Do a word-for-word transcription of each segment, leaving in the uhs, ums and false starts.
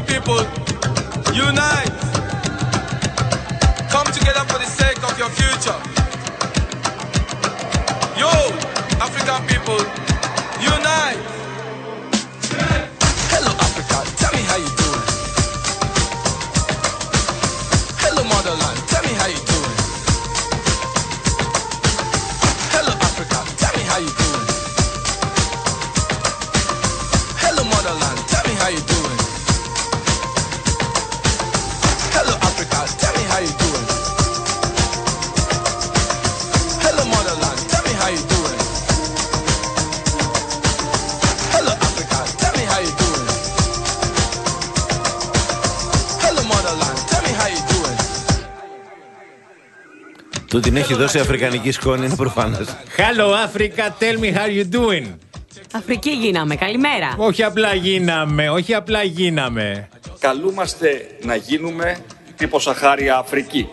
people, unite. Come together for the sake of your future. Yo, African people, unite. Hello Africa, tell me how you doing. Hello motherland, tell me how you doing. Hello Africa, tell me how you doing. Hello motherland, tell me how you doing. Hello Africa, tell me how you doing. Hello motherland, tell me how you doing. Hello Africa, tell me how you doing. Hello motherland, tell me how you doing. Του την έχει δώσει αφρικανική σκόνη, είναι προφανώς. Hello Africa, tell me how you doing. Αφρική γίναμε, καλημέρα. Όχι απλά γίναμε, όχι απλά γίναμε. Καλούμαστε να γίνουμε τύπο Σαχάρια Αφρική.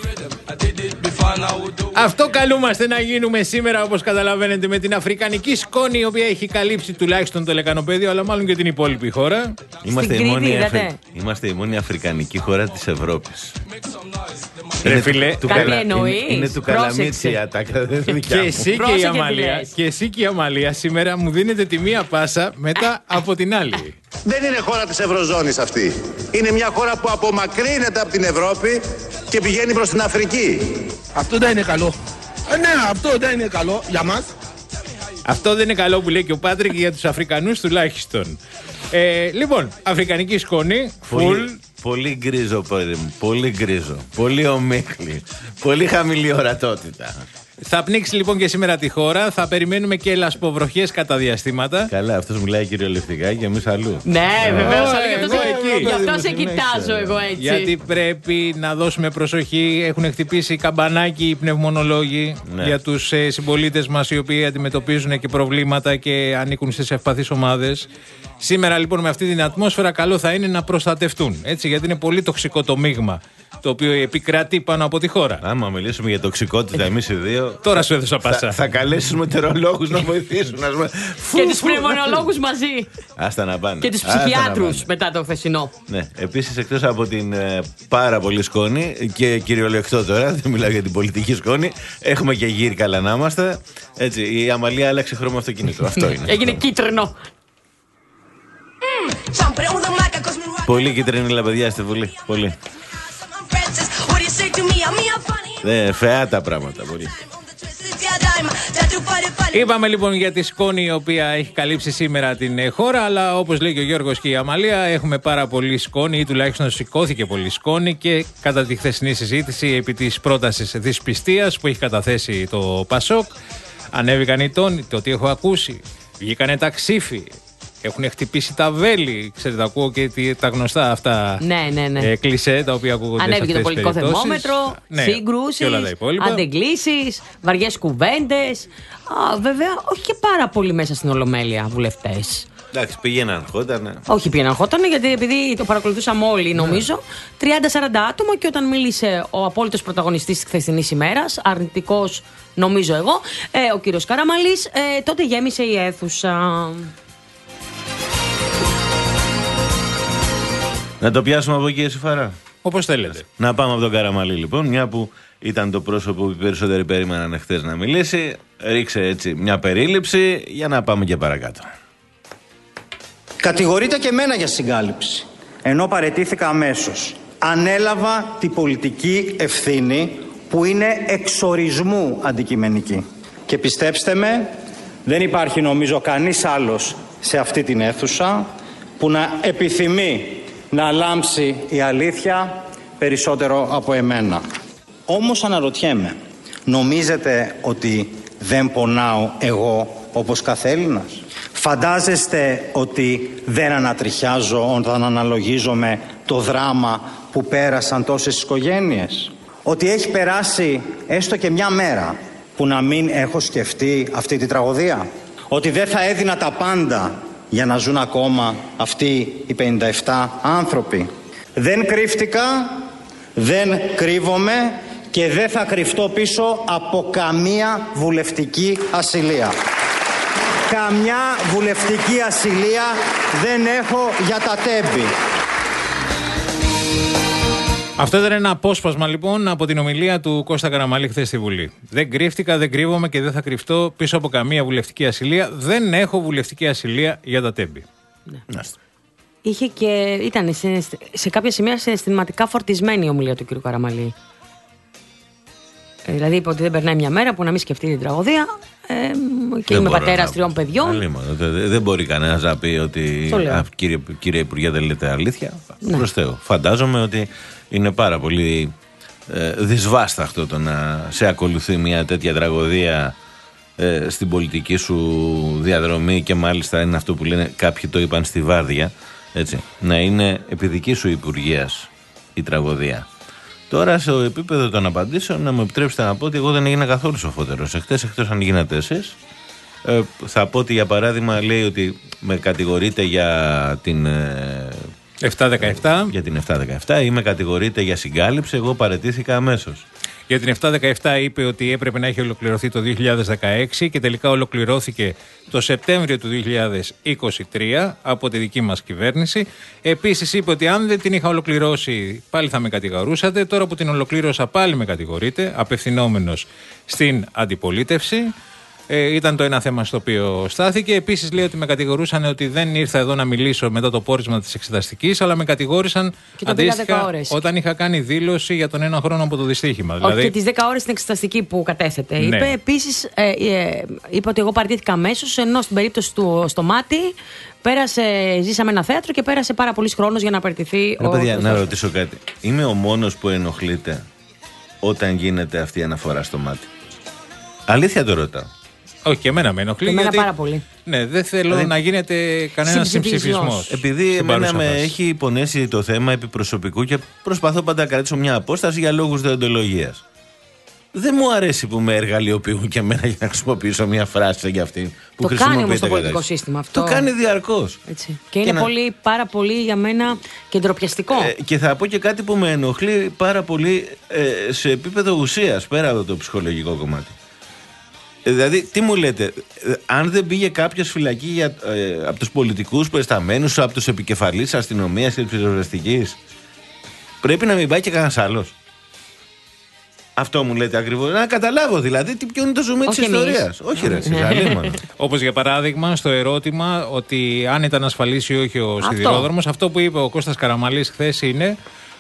Αυτό καλούμαστε να γίνουμε σήμερα, όπως καταλαβαίνετε, με την αφρικανική σκόνη, η οποία έχει καλύψει τουλάχιστον το Λεκανοπέδιο, αλλά μάλλον και την υπόλοιπη χώρα. Είμαστε η, Κρήτη, μόνη είδατε. Αφρι... Είμαστε η μόνη αφρικανική χώρα της Ευρώπης. Ρε φίλε, του κάτι καλα... εννοείς? είναι, είναι του Πρόσεξε. Καλαμίτσι η ατάκα, δεν είναι δικιά Και μου. εσύ και, η Πρόσεχε τι Αμαλία, λες. και εσύ και η Αμαλία σήμερα μου δίνετε τη μία πάσα μετά από την άλλη. Δεν είναι χώρα της Ευρωζώνης αυτή. Είναι μια χώρα που απομακρύνεται από την Ευρώπη και πηγαίνει προς την Αφρική. Αυτό δεν είναι καλό. Ε, ναι, αυτό δεν είναι καλό για μας. Αυτό δεν είναι καλό που λέει και ο Πάτρικ για τους Αφρικανούς τουλάχιστον. Ε, λοιπόν, αφρικανική σκόνη, full. Πολύ, πολύ γκρίζο, παιδί μου. Πολύ γκρίζο. Πολύ ομίχλη. Πολύ χαμηλή ορατότητα. Θα πνίξει λοιπόν και σήμερα τη χώρα. Θα περιμένουμε και λασποβροχές κατά διαστήματα. Καλά, αυτός μιλάει κυριολεκτικά και εμείς αλλού. Ναι, βεβαίως. Ω, αλλά γι' αυτό εγώ σε- εκεί. Γι' αυτό σε Δεν κοιτάζω ξέρω. εγώ έτσι. Γιατί πρέπει να δώσουμε προσοχή. Έχουν χτυπήσει καμπανάκι οι πνευμονολόγοι Ναι. για τους ε, συμπολίτες μας, οι οποίοι αντιμετωπίζουν και προβλήματα και ανήκουν στις ευπαθείς ομάδες. Σήμερα λοιπόν με αυτή την ατμόσφαιρα καλό θα είναι να προστατευτούν. Έτσι, γιατί είναι πολύ τοξικό το μείγμα το οποίο επικρατεί πάνω από τη χώρα. Άμα μιλήσουμε για τοξικότητα εμείς οι δύο. Τώρα σου έδωσα πάσα. Θα, θα καλέσεις μετεωρολόγους να βοηθήσουν. Ας πούμε. Και τους πνευμονολόγους μαζί. Άστα να πάνε. Και τους Άστα να ψυχιάτρους πάνε. μετά το χθεσινό. Ναι, επίσης εκτός από την ε, πάρα πολύ σκόνη και κυριολεκτό τώρα, δεν μιλάω για την πολιτική σκόνη, έχουμε και γύρι καλά να είμαστε. Έτσι, η Αμαλία άλλαξε χρώμα αυτοκίνητο. Αυτό είναι. Έγινε κίτρινο. Πολύ κίτρινη παιδιά στη Βουλή. Πολύ. Ναι, φαιά τα πράγματα. Πολύ. Είπαμε λοιπόν για τη σκόνη η οποία έχει καλύψει σήμερα την ε, χώρα, αλλά όπως λέει και ο Γιώργος και η Αμαλία, έχουμε πάρα πολύ σκόνη ή τουλάχιστον σηκώθηκε πολύ σκόνη και κατά τη χθεσινή συζήτηση επί της πρότασης δυσπιστίας που έχει καταθέσει το Πασόκ, ανέβηκαν οι τόνοι, το τι έχω ακούσει, βγήκανε τα ξύφη. Έχουν χτυπήσει τα βέλη. Ξέρετε, ακούω και τι- τα γνωστά αυτά Ναι, ναι, ναι. ε, κλισέ τα οποία ακούγονται. Ανέβηκε σε το αυτές τις πολιτικό περιπτώσεις. θερμόμετρο, Ναι, σύγκρουσεις, και όλα τα υπόλοιπα. αντεγκλήσεις, βαριές κουβέντες. Α, βέβαια, όχι και πάρα πολύ μέσα στην Ολομέλεια βουλευτές. Εντάξει, πήγαιναν, χότανε. Όχι πήγαιναν χώτανε, γιατί επειδή το παρακολουθούσαμε όλοι, νομίζω, τριάντα σαράντα άτομα και όταν μίλησε ο απόλυτος πρωταγωνιστής της χθεσινής ημέρας, αρνητικός νομίζω εγώ, ε, ο κύριος Καραμαλής, ε, τότε γέμισε η αίθουσα. Να το πιάσουμε από εκεί, εσύ Φαρά. Όπως θέλετε. Να πάμε από τον Καραμαλή λοιπόν, μια που ήταν το πρόσωπο που οι περισσότεροι περίμεναν χθες να μιλήσει. Ρίξε έτσι μια περίληψη για να πάμε και παρακάτω. Κατηγορείται και εμένα για συγκάλυψη, ενώ παραιτήθηκα αμέσως. Ανέλαβα την πολιτική ευθύνη που είναι εξορισμού αντικειμενική. Και πιστέψτε με, δεν υπάρχει νομίζω κανείς άλλος σε αυτή την αίθουσα που να επιθυμεί να λάμψει η αλήθεια περισσότερο από εμένα. Όμως αναρωτιέμαι, νομίζετε ότι δεν πονάω εγώ όπως κάθε Έλληνας? Φαντάζεστε ότι δεν ανατριχιάζω όταν αναλογίζομαι το δράμα που πέρασαν τόσες οικογένειες? Ότι έχει περάσει έστω και μια μέρα που να μην έχω σκεφτεί αυτή τη τραγωδία? Ότι δεν θα έδινα τα πάντα για να ζουν ακόμα αυτοί οι πενήντα επτά άνθρωποι? Δεν κρύφτηκα, δεν κρύβομαι και δεν θα κρυφτώ πίσω από καμία βουλευτική ασυλία. Καμιά βουλευτική ασυλία δεν έχω για τα τέμπη. Αυτό ήταν ένα απόσπασμα λοιπόν από την ομιλία του Κώστα Καραμαλή χθες στη Βουλή. Δεν κρύφτηκα, δεν κρύβομαι και δεν θα κρυφτώ πίσω από καμία βουλευτική ασυλία. Δεν έχω βουλευτική ασυλία για τα τέμπη. Ναι. Είχε και ήταν σε, σε κάποια σημεία συναισθηματικά φορτισμένη η ομιλία του κ. Καραμαλή. Ε, δηλαδή είπε ότι δεν περνάει μια μέρα που να μην σκεφτεί την τραγωδία. Ε, και δεν είμαι πατέρας να... τριών παιδιών. Δεν, δεν μπορεί κανένας να πει ότι α, κύριε, κύριε Υπουργέ δεν λέτε αλήθεια. Ναι. Προς Θεού. Φαντάζομαι ότι είναι πάρα πολύ ε, δυσβάσταχτο το να σε ακολουθεί μια τέτοια τραγωδία ε, στην πολιτική σου διαδρομή και μάλιστα είναι αυτό που λένε κάποιοι το είπαν στη βάρδια, έτσι, να είναι επί δική σου υπουργείας η τραγωδία. Τώρα, σε επίπεδο των απαντήσεων, να μου επιτρέψετε να πω ότι εγώ δεν έγινα καθόλου σοφότερος. Εχθές, εκτός αν γίνατε εσείς, ε, θα πω ότι για παράδειγμα λέει ότι με κατηγορείτε για την. Ε, επτά δεκαεπτά. Για την επτά δεκαεπτά ή με κατηγορείτε για συγκάλυψη, εγώ παραιτήθηκα αμέσως. Για την επτά δεκαεπτά είπε ότι έπρεπε να έχει ολοκληρωθεί το δύο χιλιάδες δεκαέξι και τελικά ολοκληρώθηκε το Σεπτέμβριο του δύο χιλιάδες είκοσι τρία από τη δική μας κυβέρνηση. Επίσης είπε ότι αν δεν την είχα ολοκληρώσει πάλι θα με κατηγορούσατε. Τώρα που την ολοκλήρωσα πάλι με κατηγορείτε, απευθυνόμενος στην αντιπολίτευση. Ε, ήταν το ένα θέμα στο οποίο στάθηκε. Επίσης λέει ότι με κατηγορούσαν ότι δεν ήρθα εδώ να μιλήσω μετά το πόρισμα της εξεταστικής, αλλά με κατηγόρησαν αντίστοιχα όταν είχα κάνει δήλωση για τον ένα χρόνο από το δυστύχημα. Όχι, δηλαδή... και τις δέκα ώρες στην εξεταστική που κατέθετε. Ναι. Είπε επίσης, ε, ε, είπε ότι εγώ παραιτήθηκα αμέσως, ενώ στην περίπτωση του στο μάτι πέρασε, ζήσαμε ένα θέατρο και πέρασε πάρα πολύς χρόνος για να παραιτηθεί. Ρε, ο παιδιά, να ρωτήσω κάτι. Είμαι ο μόνος που ενοχλείται όταν γίνεται αυτή η αναφορά στο μάτι? Αλήθεια το ρωτάω. Όχι, και εμένα με ενοχλεί. Και εμένα γιατί... πάρα πολύ. Ναι, δεν θέλω δηλαδή... να γίνεται κανένα συμψηφισμό. Επειδή εμένα με έχει υπονέσει το θέμα επί προσωπικού και προσπαθώ πάντα να κρατήσω μια απόσταση για λόγους δεοντολογίας. Δεν μου αρέσει που με εργαλειοποιούν και εμένα για να χρησιμοποιήσω μια φράση για αυτήν που το κάνει όμως το πολιτικό σύστημα αυτό. Το κάνει διαρκώς. Έτσι. Και είναι και πολύ, να... πάρα πολύ για μένα κεντροπιαστικό. Ε, και θα πω και κάτι που με ενοχλεί πάρα πολύ ε, σε επίπεδο ουσίας, πέρα από το ψυχολογικό κομμάτι. Δηλαδή, τι μου λέτε, αν δεν πήγε κάποιος φυλακή για, ε, από τους πολιτικούς προϊσταμένους, από τους επικεφαλείς της αστυνομίας και της πυροσβεστικής, πρέπει να μην πάει και κανένας άλλος? Αυτό μου λέτε ακριβώς. Να καταλάβω δηλαδή τι ποιο είναι το ζουμί της ιστορίας. Όχι, ρε, όπως για παράδειγμα στο ερώτημα ότι αν ήταν ασφαλής ή όχι ο σιδηρόδρομος, αυτό που είπε ο Κώστας Καραμαλής χθες είναι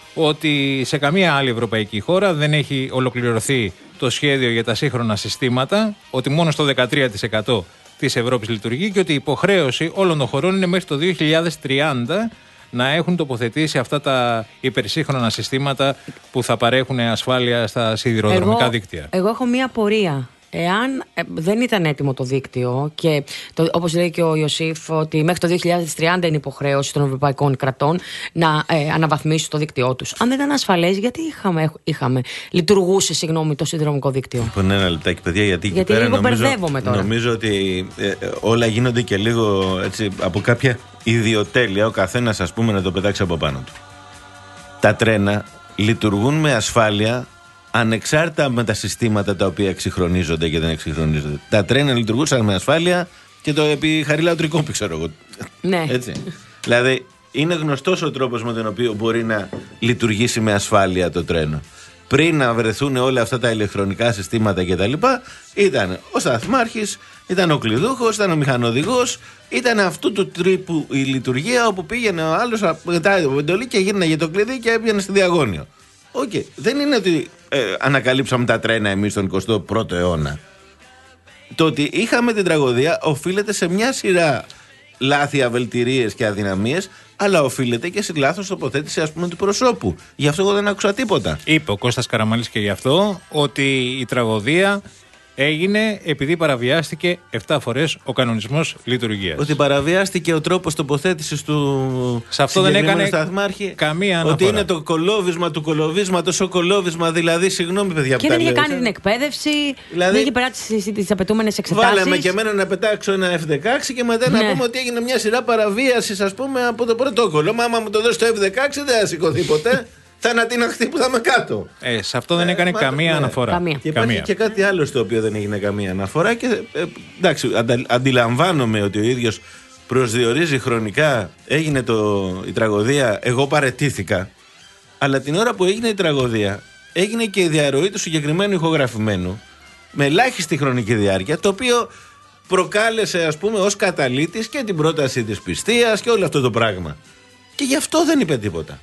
ότι σε καμία άλλη ευρωπαϊκή χώρα δεν έχει ολοκληρωθεί το σχέδιο για τα σύγχρονα συστήματα, ότι μόνο στο δεκατρία τοις εκατό της Ευρώπης λειτουργεί και ότι η υποχρέωση όλων των χωρών είναι μέχρι το δύο χιλιάδες τριάντα να έχουν τοποθετήσει αυτά τα υπερσύγχρονα συστήματα που θα παρέχουν ασφάλεια στα σιδηροδρομικά εγώ, δίκτυα. Εγώ έχω μία απορία. Εάν ε, δεν ήταν έτοιμο το δίκτυο και το, όπως λέει και ο Ιωσήφ ότι μέχρι το δύο χιλιάδες τριάντα είναι υποχρέωση των ευρωπαϊκών κρατών να ε, αναβαθμίσουν το δίκτυό τους. Αν δεν ήταν ασφαλές, γιατί είχαμε, είχαμε λειτουργούσε συγγνώμη, το συνδρομικό δίκτυο? Λοιπόν, ένα λεπτάκι, παιδιά, γιατί, γιατί εκεί λίγο πέρα μπερδεύομαι τώρα. Νομίζω ότι ε, ε, όλα γίνονται και λίγο έτσι, από κάποια ιδιοτέλεια, ο καθένας ας πούμε να το πετάξει από πάνω του. Τα τρένα λειτουργούν με ασφάλεια ανεξάρτητα με τα συστήματα τα οποία εξυγχρονίζονται και δεν εξυγχρονίζονται. Τα τρένα λειτουργούσαν με ασφάλεια και το επί Χαριλάου Τρικόπη, ξέρω εγώ. Ναι. Έτσι. Δηλαδή, είναι γνωστός ο τρόπος με τον οποίο μπορεί να λειτουργήσει με ασφάλεια το τρένο. Πριν να βρεθούν όλα αυτά τα ηλεκτρονικά συστήματα κτλ., ήταν ο σταθμάρχης, ήταν ο κλειδούχος, ήταν ο μηχανοδηγός, ήταν αυτού του τρύπου η λειτουργία όπου πήγαινε ο άλλος μετά το βεντολί και γύρναγε το κλειδί και έβγαινε στη διαγώνιο. Οκ. Okay. Δεν είναι ότι ε, ανακαλύψαμε τα τρένα εμείς τον εικοστό πρώτο αιώνα. Το ότι είχαμε την τραγωδία οφείλεται σε μια σειρά λάθη, αβελτηρίες και αδυναμίες, αλλά οφείλεται και σε λάθος τοποθέτηση, ας πούμε, του προσώπου. Γι' αυτό εγώ δεν άκουσα τίποτα. Είπε ο Κώστας Καραμαλής και γι' αυτό ότι η τραγωδία έγινε επειδή παραβιάστηκε επτά φορές ο κανονισμός λειτουργίας. Ότι παραβιάστηκε ο τρόπος τοποθέτησης του σε αυτό δεν έκανε σταθμάρχη. Καμία αναφορά. Ότι είναι το κολόβισμα του κολοβίσματος ο κολόβισμα, δηλαδή, συγγνώμη παιδιά που και τα δεν είχε λέω, κάνει την εκπαίδευση, δηλαδή, δεν είχε περάσει τις απαιτούμενες εξετάσεις. Βάλαμε και εμένα να πετάξω ένα εφ δεκαέξι και μετά ναι. να πούμε ότι έγινε μια σειρά παραβίασης, ας πούμε, από το πρωτόκολλο. Μα άμα μου το δώσει το εφ δεκαέξι δεν θα σηκωθεί ποτέ. Θα ανατιναχθεί που θα είμαι κάτω. Ε, σε αυτό δεν έκανε ε, καμία ναι. αναφορά. Καμία. Και υπάρχει καμία. Και κάτι άλλο στο οποίο δεν έγινε καμία αναφορά. Και ε, εντάξει, αντα, αντιλαμβάνομαι ότι ο ίδιος προσδιορίζει χρονικά. Έγινε το, η τραγωδία, εγώ παραιτήθηκα. Αλλά την ώρα που έγινε η τραγωδία, έγινε και η διαρροή του συγκεκριμένου ηχογραφημένου με ελάχιστη χρονική διάρκεια, το οποίο προκάλεσε, ας πούμε, ως καταλήτης και την πρόταση της πιστείας και όλο αυτό το πράγμα. Και γι' αυτό δεν είπε τίποτα.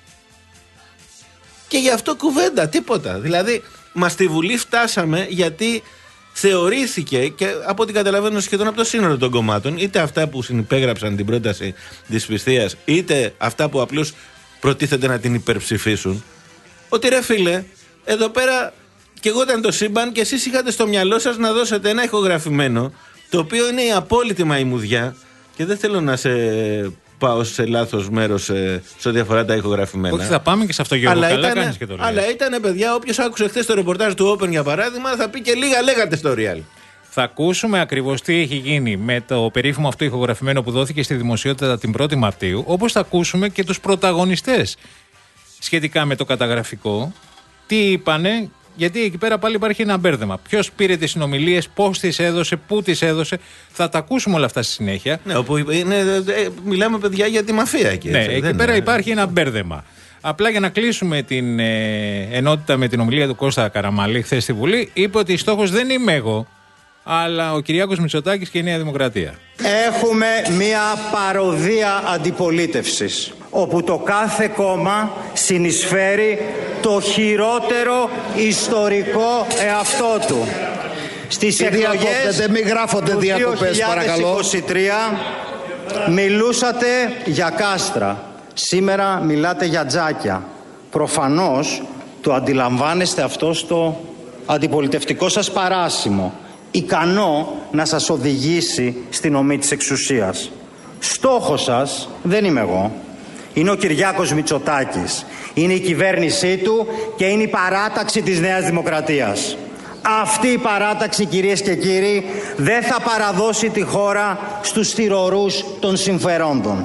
Και γι' αυτό κουβέντα, τίποτα. Δηλαδή, μας στη Βουλή φτάσαμε γιατί θεωρήθηκε, και από ό,τι καταλαβαίνω σχεδόν από το σύνολο των κομμάτων, είτε αυτά που συνυπέγραψαν την πρόταση της πιστείας, είτε αυτά που απλώς προτίθεται να την υπερψηφίσουν, ότι ρε φίλε, εδώ πέρα και εγώ ήταν το σύμπαν και εσείς είχατε στο μυαλό σας να δώσετε ένα ηχογραφημένο, το οποίο είναι η απόλυτη μαϊμουδιά, και δεν θέλω να σε πάω σε λάθος μέρος σε, σε ό,τι αφορά τα ηχογραφημένα. Όχι, θα πάμε και σε αυτό, Γιώργο. Αλλά Καλά ήταν, κάνεις και το λες. Αλλά ήταν, παιδιά, όποιος άκουσε χθες το ρεπορτάζ του Open για παράδειγμα, θα πει και λίγα λέγατε στο Real. Θα ακούσουμε ακριβώς τι έχει γίνει με το περίφημο αυτό ηχογραφημένο που δόθηκε στη δημοσιότητα την πρώτη Μαρτίου, όπως θα ακούσουμε και τους πρωταγωνιστές σχετικά με το καταγραφικό. Τι είπανε, γιατί εκεί πέρα πάλι υπάρχει ένα μπέρδεμα. Ποιος πήρε τις συνομιλίες, πώς τις έδωσε, πού τις έδωσε. Θα τα ακούσουμε όλα αυτά στη συνέχεια. Ναι, όπου είναι, ε, μιλάμε, παιδιά, για τη μαφία εκεί. Ναι, έτσι, εκεί δεν πέρα είναι... υπάρχει ένα μπέρδεμα. Απλά για να κλείσουμε την ε, ενότητα με την ομιλία του Κώστα Καραμαλή χθες στη Βουλή, είπε ότι στόχος δεν είμαι εγώ, αλλά ο Κυριάκος Μητσοτάκης και η Νέα Δημοκρατία. Έχουμε μία παροδία αντιπολίτευσης, όπου το κάθε κόμμα συνεισφέρει το χειρότερο ιστορικό εαυτό του. Στις εκλογές μη γράφονται του διακοπές, παρακαλώ. δύο χιλιάδες είκοσι τρία μιλούσατε για κάστρα. Σήμερα μιλάτε για τζάκια. Προφανώς το αντιλαμβάνεστε αυτό στο αντιπολιτευτικό σας παράσημο, ικανό να σας οδηγήσει στην ομή της εξουσίας. Στόχος σας δεν είμαι εγώ. Είναι ο Κυριάκος Μητσοτάκης. Είναι η κυβέρνησή του και είναι η παράταξη της Νέας Δημοκρατίας. Αυτή η παράταξη, κυρίες και κύριοι, δεν θα παραδώσει τη χώρα στους θυρωρούς των συμφερόντων.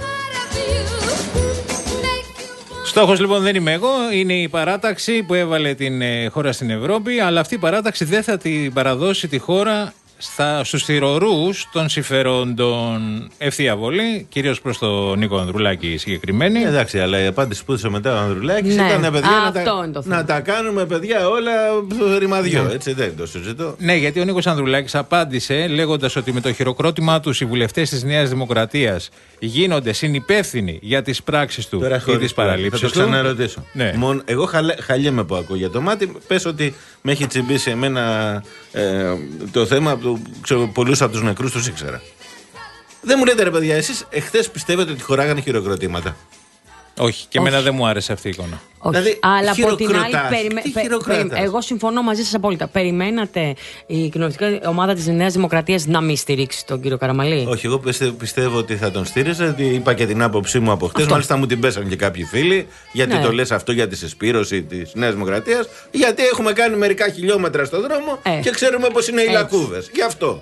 Στόχος λοιπόν δεν είμαι εγώ, είναι η παράταξη που έβαλε την ε, χώρα στην Ευρώπη, αλλά αυτή η παράταξη δεν θα την παραδώσει τη χώρα στα, στους θυρωρούς των συμφερόντων. Ευθεία βολή, κυρίως προς τον Νίκο Ανδρουλάκη συγκεκριμένη. Ε, εντάξει, αλλά η απάντηση που έδωσε μετά ο Ανδρουλάκης ναι. ήταν, παιδιά, Α, να, τα, να τα κάνουμε, παιδιά, όλα ρημαδιό. Ναι. Έτσι δεν το συζητώ. Ναι, γιατί ο Νίκος Ανδρουλάκης απάντησε λέγοντας ότι με το χειροκρότημά τους οι βουλευτές της Νέας Δημοκρατίας γίνονται συνυπεύθυνοι για τις πράξεις του τώρα, ή τις παραλήψεις του. Θα το ξαναρωτήσω. Ναι. Μόνο, εγώ χαλέ, χαλιέμαι που ακούω για το μάτι. Πες ότι με έχει τσιμπήσει εμένα ε, το θέμα που ξέρω, πολλούς από τους νεκρούς τους ήξερα. Δεν μου λέτε, ρε παιδιά, εσείς εχθές πιστεύετε ότι χωράγανε χειροκροτήματα? Όχι, και εμένα δεν μου άρεσε αυτή η εικόνα. Όχι. Δηλαδή, αλλά από την άλλη, περιμέ... περι... εγώ συμφωνώ μαζί σας απόλυτα. Περιμένατε η κοινωνική ομάδα της Νέας Δημοκρατίας να μην στηρίξει τον κύριο Καραμαλή? Όχι, εγώ πιστεύω ότι θα τον στήριζα. Είπα και την άποψή μου από χτες. Μάλιστα μου την πέσαν και κάποιοι φίλοι. Γιατί ναι. το λες αυτό για τη συσπήρωση της Νέας Δημοκρατίας? Γιατί έχουμε κάνει μερικά χιλιόμετρα στον δρόμο ε. και ξέρουμε πώς είναι οι λακκούβες. Γι' αυτό.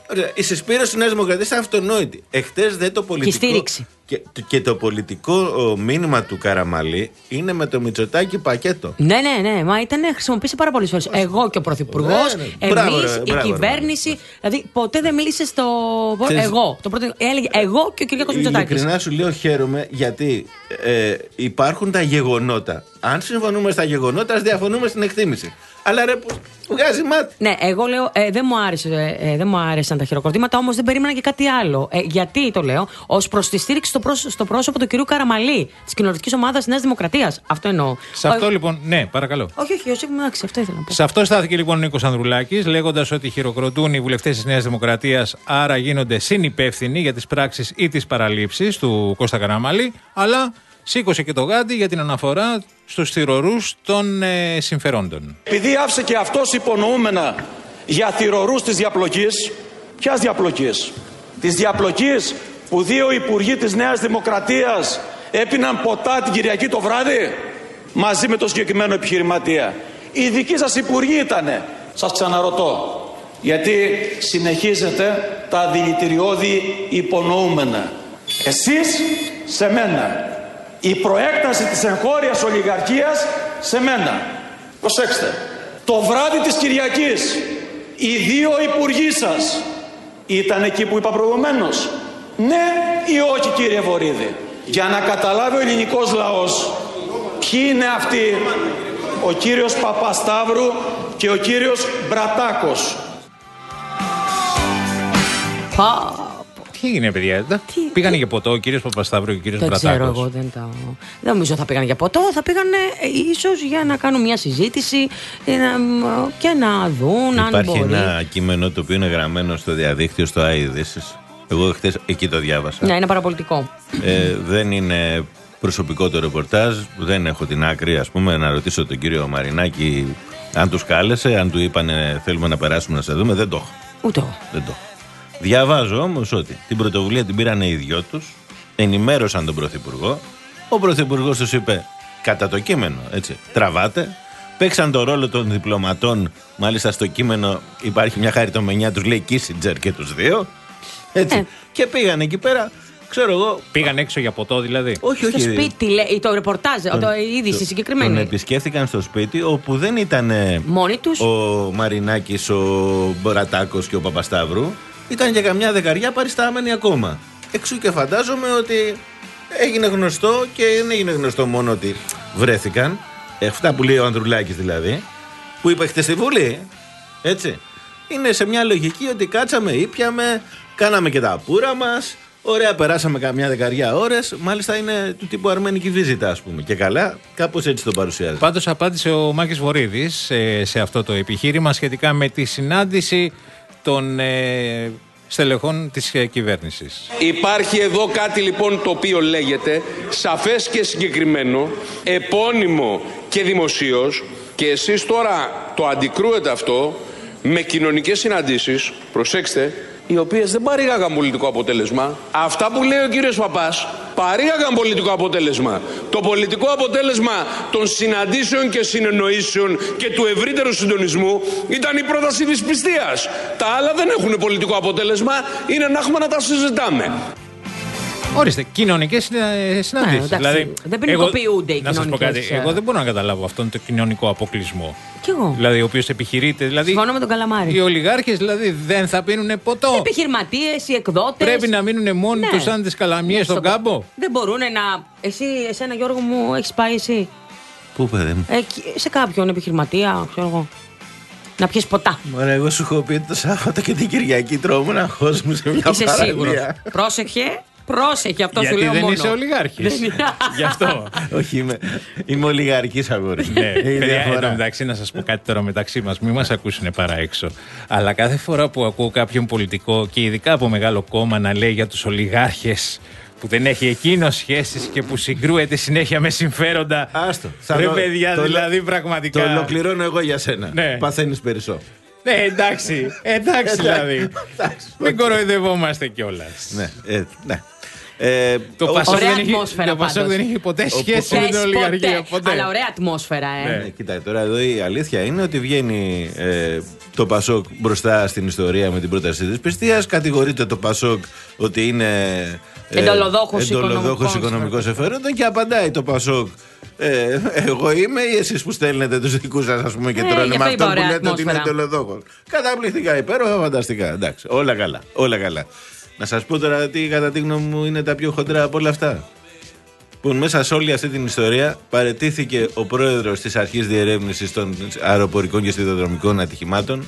Η συσπήρωση της Νέας Δημοκρατίας είναι αυτονόητη. Εχθές δεν το πολιτικό. Και στήριξη. Και, και το πολιτικό ο, μήνυμα του Καραμαλή είναι με το Μητσοτάκη πακέτο. Ναι, ναι, ναι. Μα ήταν χρησιμοποιήσει πάρα πολλές φορές. Εγώ και ο Πρωθυπουργός, ναι, ναι. εμείς, η μπράβο, κυβέρνηση. Μπράβο. Δηλαδή, ποτέ δεν μίλησε στο. Θες... Εγώ. Το πρώτο... Έλεγε εγώ και ο Κυριάκος Μητσοτάκης. Ειλικρινά σου λέω, χαίρομαι γιατί ε, υπάρχουν τα γεγονότα. Αν συμφωνούμε στα γεγονότα, ας διαφωνούμε στην εκτίμηση. Αλλά ρε, που βγάζει μάτι. Ναι, εγώ λέω, ε, δεν, μου άρεσε, ε, δεν μου άρεσαν τα χειροκροτήματα, όμως δεν περίμενα και κάτι άλλο. Ε, γιατί το λέω? Ως προς τη στήριξη στο, πρόσ, στο πρόσωπο του κυρίου Καραμαλή, της κοινωνικής ομάδας της Νέας Δημοκρατίας. Αυτό εννοώ. Σε αυτό ο, λοιπόν, ναι, παρακαλώ. Όχι, όχι, όχι, εντάξει, αυτό ήθελα να πω. Σε αυτό στάθηκε λοιπόν ο Νίκος Ανδρουλάκης, λέγοντας ότι χειροκροτούν οι βουλευτές της Νέας Δημοκρατίας, άρα γίνονται συνυπεύθυνοι για τις πράξεις ή τις παραλήψεις του Κώστα Καραμαλή, αλλά σήκωσε και το γάντι για την αναφορά στους θυρωρούς των ε, συμφερόντων. Επειδή άφησε και αυτός υπονοούμενα για θυρωρούς της διαπλοκής, ποιας διαπλοκής? Της διαπλοκής που δύο υπουργοί της Νέας Δημοκρατίας έπιναν ποτά την Κυριακή το βράδυ μαζί με το συγκεκριμένο επιχειρηματία. Οι δικοί σας υπουργοί ήτανε. Σας ξαναρωτώ, γιατί συνεχίζετε τα δηλητηριώδη υπονοούμενα. Εσείς σε μένα. Η προέκταση της εγχώριας ολιγαρχίας σε μένα. Προσέξτε. Το βράδυ της Κυριακής οι δύο υπουργοί σας ήταν εκεί που είπα προηγουμένως? Ναι ή όχι, κύριε Βορίδη? Για να καταλάβει ο ελληνικός λαός Ποιοι είναι αυτοί? Ο κύριος Παπασταύρου και ο κύριος Μπρατάκος. Τι έγινε, παιδιά? Τι, πήγανε τι... για ποτό ο κύριος Παπασταύρου και ο κύριος δεν Μπρατάκος. Δεν ξέρω εγώ, δεν τα... Δεν νομίζω θα πήγανε για ποτό, θα πήγανε ίσως για να κάνουν μια συζήτηση και να δουν αν Υπάρχει μπορεί. ένα κείμενο το οποίο είναι γραμμένο στο διαδίκτυο, στο ΑΕΔΙΣΙΣ. Εγώ χθες εκεί το διάβασα. Ναι, είναι παραπολιτικό. Ε, δεν είναι προσωπικό το ρεπορτάζ, δεν έχω την άκρη, ας πούμε, να ρωτήσω τον κύριο Μαρινάκη αν τους κάλεσε, αν του είπανε θέλουμε να περάσουμε να σε δούμε. Δεν το έχω. Ούτε εγώ. Δεν το έχω. Διαβάζω όμως ότι την πρωτοβουλία την πήρανε οι δυο τους, ενημέρωσαν τον Πρωθυπουργό. Ο Πρωθυπουργός τους είπε κατά το κείμενο, έτσι, τραβάτε. Παίξαν το ρόλο των διπλωματών, μάλιστα στο κείμενο υπάρχει μια χαριτομενιά, τους λέει Κίσιντζερ και τους δύο. Έτσι. Ε. Και πήγαν εκεί πέρα, ξέρω εγώ. Πήγαν έξω για ποτό δηλαδή. Όχι, όχι. Στο σπίτι, λέει, το ρεπορτάζ, τον, το είδηση συγκεκριμένη. Τον επισκέφθηκαν στο σπίτι, όπου δεν ήταν μόνοι τους ο Μαρινάκης, ο Μπορατάκος και ο Παπασταύρου. Ήταν και καμιά δεκαριά παριστάμενοι ακόμα. Εξού και φαντάζομαι ότι έγινε γνωστό και δεν έγινε γνωστό μόνο ότι βρέθηκαν. Αυτά που λέει ο Ανδρουλάκης δηλαδή, που είπε χτες στη Βουλή. Έτσι. Είναι σε μια λογική ότι κάτσαμε, ήπιαμε, κάναμε και τα πουρα μας. Ωραία, περάσαμε καμιά δεκαριά ώρες. Μάλιστα είναι του τύπου αρμένικη βίζιτα, ας πούμε. Και καλά, κάπως έτσι το παρουσιάζει. Πάντως απάντησε ο Μάκης Βορίδης σε, σε αυτό το επιχείρημα σχετικά με τη συνάντηση των ε, στελεχών της ε, κυβέρνησης. Υπάρχει εδώ κάτι λοιπόν το οποίο λέγεται σαφές και συγκεκριμένο, επώνυμο και δημοσίως, και εσείς τώρα το αντικρούετε αυτό με κοινωνικές συναντήσεις, προσέξτε, οι οποίες δεν παρήγαγαν πολιτικό αποτέλεσμα. Αυτά που λέει ο κύριος Παπάς παρήγαγαν πολιτικό αποτέλεσμα. Το πολιτικό αποτέλεσμα των συναντήσεων και συνεννοήσεων και του ευρύτερου συντονισμού ήταν η πρόταση της πιστείας. Τα άλλα δεν έχουν πολιτικό αποτέλεσμα, είναι να έχουμε να τα συζητάμε. Ορίστε, κοινωνικές συναντήσεις. Ναι, δηλαδή, δεν ποινικοποιούνται οι κοινωνικές. Να σας πω κάτι, εγώ δεν μπορώ να καταλάβω αυτόν τον κοινωνικό αποκλεισμό. Κι εγώ. Δηλαδή, ο οποίος επιχειρείται. Δηλαδή, συμφωνώ με τον Καλαμάρη. Οι ολιγάρχες δηλαδή δεν θα πίνουν ποτό. Οι επιχειρηματίες, οι εκδότες. Πρέπει να μείνουν μόνοι ναι. τους σαν τις καλαμιές ναι, στον στο... κάμπο. Δεν μπορούν να. Εσύ, εσένα Γιώργο μου, έχεις πάει εσύ. Πού, παιδί μου? Ε, σε κάποιον επιχειρηματία, ξέρω εγώ. Να πιεις ποτά. Μωρέ, εγώ σου έχω πει το Σάββατο και την Κυριακή τρώω ένα χώσμου σε μια είσαι παραλία. Σίγουρος. Πρόσεχε. Πρόσεχε, αυτό γιατί σου λέω δεν μόνο. Είσαι ολιγάρχης. Γι' αυτό. Όχι, είμαι, είμαι ολιγαρκής αγόρι. Ναι, παιδιά, εν τω μεταξύ να σας πω κάτι τώρα μεταξύ μας, μην μας ακούσουν παρά έξω. Αλλά κάθε φορά που ακούω κάποιον πολιτικό και ειδικά από μεγάλο κόμμα να λέει για τους ολιγάρχες που δεν έχει εκείνο σχέσεις και που συγκρούεται συνέχεια με συμφέροντα. Άστο. Ρε το, παιδιά, το, δηλαδή πραγματικά. Το ολοκληρώνω εγώ για σένα. Ναι. Παθαίνεις περισσό. Ναι, εντάξει. Εντάξει δηλαδή. Μην κοροϊδευόμαστε κιόλας. Ναι, ε, ναι. Ε, το Πασόκ δεν, δεν είχε ποτέ σχέση με την ολιγαρχία. Ποτέ. Αλλά ωραία ατμόσφαιρα, ε. Ναι, κοιτάξτε, τώρα εδώ η αλήθεια είναι ότι βγαίνει ε, το Πασόκ μπροστά στην ιστορία με την πρόταση της πιστείας. Κατηγορείται το Πασόκ ότι είναι ε, εντολοδόχος οικονομικός εφέροντων και απαντάει το Πασόκ. Ε, εγώ είμαι ή εσείς που στέλνετε τους δικούς σας, ας πούμε, και ε, τρώνε με αυτό που λέτε ατμόσφαιρα. Ότι είναι εντολοδόχος. Καταπληκτικά, υπέροχα, φανταστικά. Εντάξει, όλα καλά, όλα καλά. Να σας πω τώρα τι κατά τη γνώμη μου είναι τα πιο χοντρά από όλα αυτά. Που μέσα σε όλη αυτή την ιστορία παραιτήθηκε ο πρόεδρος της αρχής διερεύνησης των αεροπορικών και σιδηροδρομικών ατυχημάτων.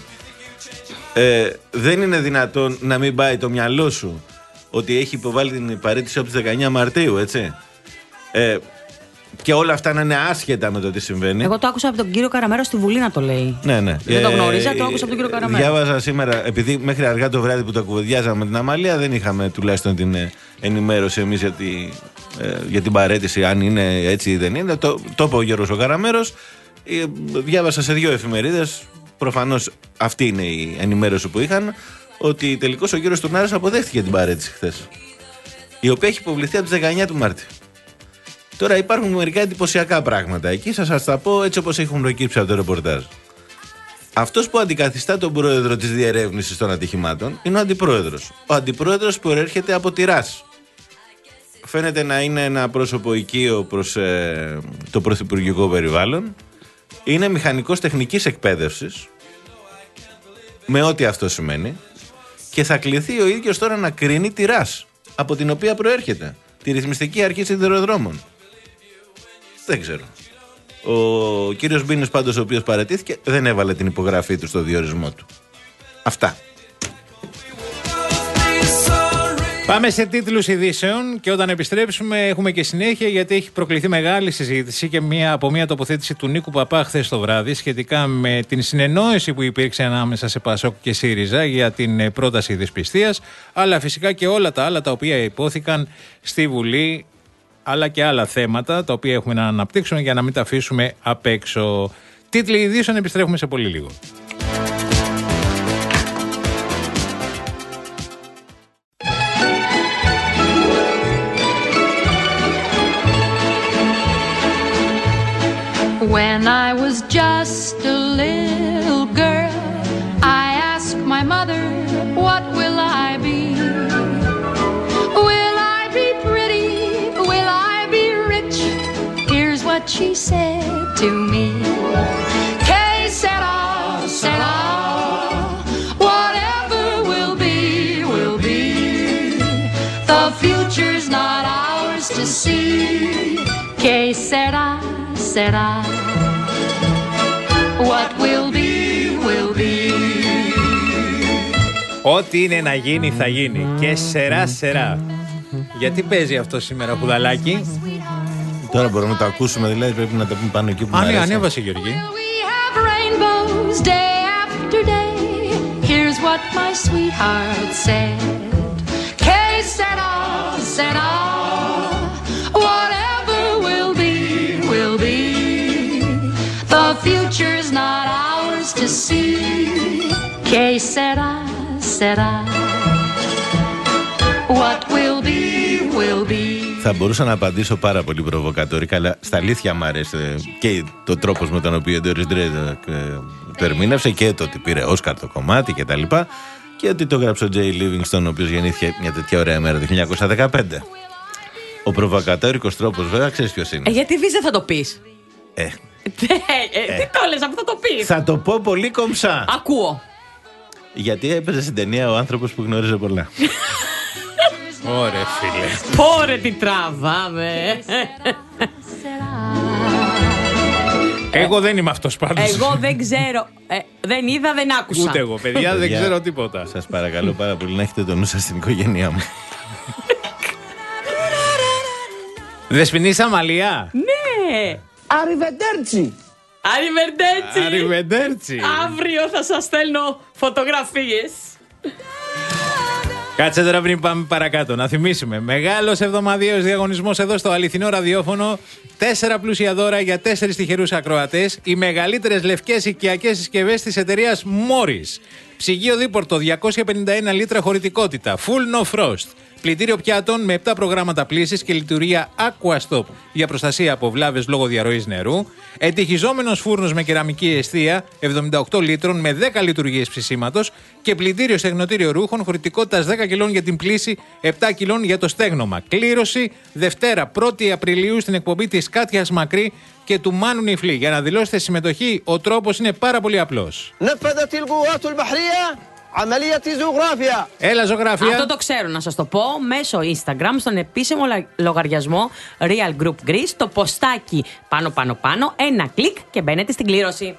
Ε, δεν είναι δυνατόν να μην πάει το μυαλό σου ότι έχει υποβάλει την παραίτηση από τις δεκαεννιά Μαρτίου, έτσι. Ε, και όλα αυτά να είναι άσχετα με το τι συμβαίνει. Εγώ το άκουσα από τον κύριο Καραμέρο στη Βουλή να το λέει. Ναι, ναι. Δεν ε, το γνώριζα, το άκουσα από τον κύριο Καραμέρο. Διάβαζα σήμερα, επειδή μέχρι αργά το βράδυ που τα κουβεντιάζαμε με την Αμαλία, δεν είχαμε τουλάχιστον την ενημέρωση εμείς για, τη, ε, για την παραίτηση, αν είναι έτσι ή δεν είναι. Το, το είπε ο Γιώργος ο Καραμέρος. Ε, διάβασα σε δύο εφημερίδες. Προφανώς αυτή είναι η ενημέρωση που είχαν. Ότι τελικώς ο κύριος Τουρνάρας αποδέχτηκε την παραίτηση χθες. Η οποία έχει υποβληθεί από τις δεκαεννιά του Μάρτη. Τώρα υπάρχουν μερικά εντυπωσιακά πράγματα. Εκεί θα σας τα πω έτσι όπως έχουν προκύψει από το ρεπορτάζ. Αυτός που αντικαθιστά τον πρόεδρο της διερεύνησης των ατυχημάτων είναι ο αντιπρόεδρος. Ο αντιπρόεδρος που έρχεται από τη ΡΑΣ. Φαίνεται να είναι ένα πρόσωπο οικείο προς ε, το πρωθυπουργικό περιβάλλον. Είναι μηχανικός τεχνικής εκπαίδευσης, με ό,τι αυτό σημαίνει, και θα κληθεί ο ίδιος τώρα να κρίνει τη ΡΑΣ, από την οποία προέρχεται, τη Ρυθμιστική Αρχή Σιδηροδρόμων. Δεν ξέρω. Ο κύριος Μπίνης πάντως, ο οποίος παραιτήθηκε, δεν έβαλε την υπογραφή του στο διορισμό του. Αυτά. Πάμε σε τίτλους ειδήσεων και όταν επιστρέψουμε έχουμε και συνέχεια, γιατί έχει προκληθεί μεγάλη συζήτηση και μια, από μια τοποθέτηση του Νίκου Παπά χθες το βράδυ σχετικά με την συνεννόηση που υπήρξε ανάμεσα σε Πασόκ και ΣΥΡΙΖΑ για την πρόταση δυσπιστίας, αλλά φυσικά και όλα τα άλλα τα οποία υπόθηκαν στη Βουλή, αλλά και άλλα θέματα τα οποία έχουμε να αναπτύξουμε για να μην τα αφήσουμε απ' έξω. Τίτλοι ειδήσεων, επιστρέφουμε σε πολύ λίγο. When I was just a little girl, I asked my mother, what will I be? Will I be pretty? Will I be rich? Here's what she said to me. Que sera, sera. Whatever will be, will be. The future's not ours to see. Que sera, sera. What will be, will be. Ό,τι είναι να γίνει θα γίνει. Και σερά σερά. Γιατί παίζει αυτό σήμερα, Κουδαλάκι? Τώρα μπορούμε να το ακούσουμε, δηλαδή πρέπει να τα πούμε πάνω εκεί που μας αρέσει. Αν ανέβασε, Γιώργη. We have rainbows day after day. Here's what my sweetheart said. Que sera, sera. Whatever will be, will be. The future's not ours to see. Que sera, sera. What will be, will be. Θα μπορούσα να απαντήσω πάρα πολύ προβοκατόρικα, αλλά στα αλήθεια μου άρεσε και το τρόπος με τον οποίο ο Ντόρις Ντρέ το ερμήνευσε και το ότι πήρε Όσκαρ το κομμάτι και τα λοιπά, και ότι το γράψε ο Τζέι Λίβινγκστον, ο οποίος γεννήθηκε μια τέτοια ωραία μέρα το χίλια εννιακόσια δεκαπέντε. Ο προβοκατόρικος τρόπος, βέβαια, ξέρεις ποιος είναι. Ε, γιατί βίζε θα το πεις. Ε. Ε, ε, τι το λες, αυτό θα το πεις. Θα το πω πολύ κομψά. Ακούω. Γιατί έπαιζε στην ταινία ο άνθρωπος που γνώριζε πολλά. Ωρε φίλε. Πόρε τι τραβάμε. Εγώ δεν είμαι αυτός πάντως. Εγώ δεν ξέρω. Ε, δεν είδα, δεν άκουσα. Ούτε εγώ, παιδιά, δεν ξέρω τίποτα. Σας παρακαλώ πάρα πολύ να έχετε το νου σας στην οικογένειά μου. Δεσποινής Αμαλία. Ναι. Αριβεντέρτσι. Αριβεντέρτσι. Αριβεντέρτσι. Αύριο θα σας στέλνω φωτογραφίες. Κάτσε τώρα πριν πάμε παρακάτω. Να θυμίσουμε. Μεγάλος εβδομαδιαίος διαγωνισμός εδώ στο αληθινό ραδιόφωνο. Τέσσερα πλούσια δώρα για τέσσερις τυχερούς ακροατές. Οι μεγαλύτερες λευκές οικιακές συσκευές της εταιρείας Morris. Ψυγείο δίπορτο διακόσια πενήντα ένα λίτρα χωρητικότητα. Full no frost. Πλυντήριο πιάτων με επτά προγράμματα πλύσης και λειτουργία Aquastop για προστασία από βλάβες λόγω διαρροής νερού. Ετυχιζόμενος φούρνος με κεραμική εστία εβδομήντα οκτώ λίτρων με δέκα λειτουργίες ψησίματος. Και πλυντήριο στεγνοτήριο ρούχων χωρητικότητας δέκα κιλών για την πλύση, επτά κιλών για το στέγνομα. Κλήρωση Δευτέρα πρώτη Απριλίου στην εκπομπή της Κάτιας Μακρύ και του Μάνου Νιφλή. Για να δηλώσετε συμμετοχή, ο τρόπος είναι πάρα πολύ απλός. Έλα, ζωγράφια. Αυτό το ξέρω, να σας το πω, μέσω Instagram, στον επίσημο λογαριασμό Real Group Greece, το ποστάκι πάνω πάνω πάνω, ένα κλικ και μπαίνετε στην κλήρωση.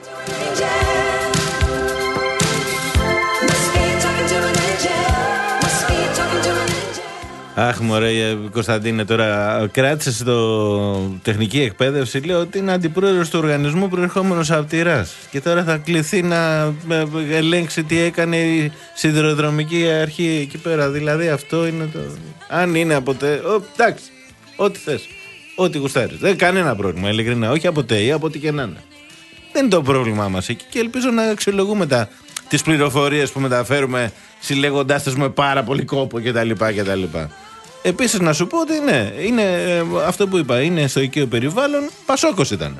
Αχ, μωρέ, Κωνσταντίνε, τώρα κράτησε το τεχνική εκπαίδευση. Λέω ότι είναι αντιπρόεδρος του οργανισμού προερχόμενος από τη ΡΑΣ. Και τώρα θα κληθεί να ελέγξει τι έκανε η σιδηροδρομική αρχή εκεί πέρα. Δηλαδή αυτό είναι το. Αν είναι από τε. Εντάξει, ό,τι θες. Ό,τι γουστάρεις. Δεν κανένα πρόβλημα, ειλικρινά. Όχι από τε ή από ό,τι και να είναι. Δεν είναι το πρόβλημά μας εκεί. Και ελπίζω να αξιολογούμε τα, τις πληροφορίες που μεταφέρουμε, συλλέγοντάς τις με πάρα πολύ κόπο κτλ. κτλ. Επίσης να σου πω ότι ναι, είναι ε, αυτό που είπα, είναι στο οικείο περιβάλλον, Πασόκος ήταν.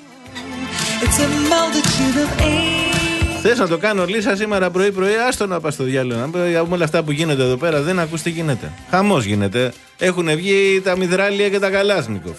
Θες να το κάνω λύσα σήμερα πρωί-πρωί, άστο να πας στο διάλογο. Με όλα αυτά που γίνεται εδώ πέρα δεν ακούς τι γίνεται. Χαμός γίνεται. Έχουν βγει τα Μιδράλια και τα Καλάσνικοφ.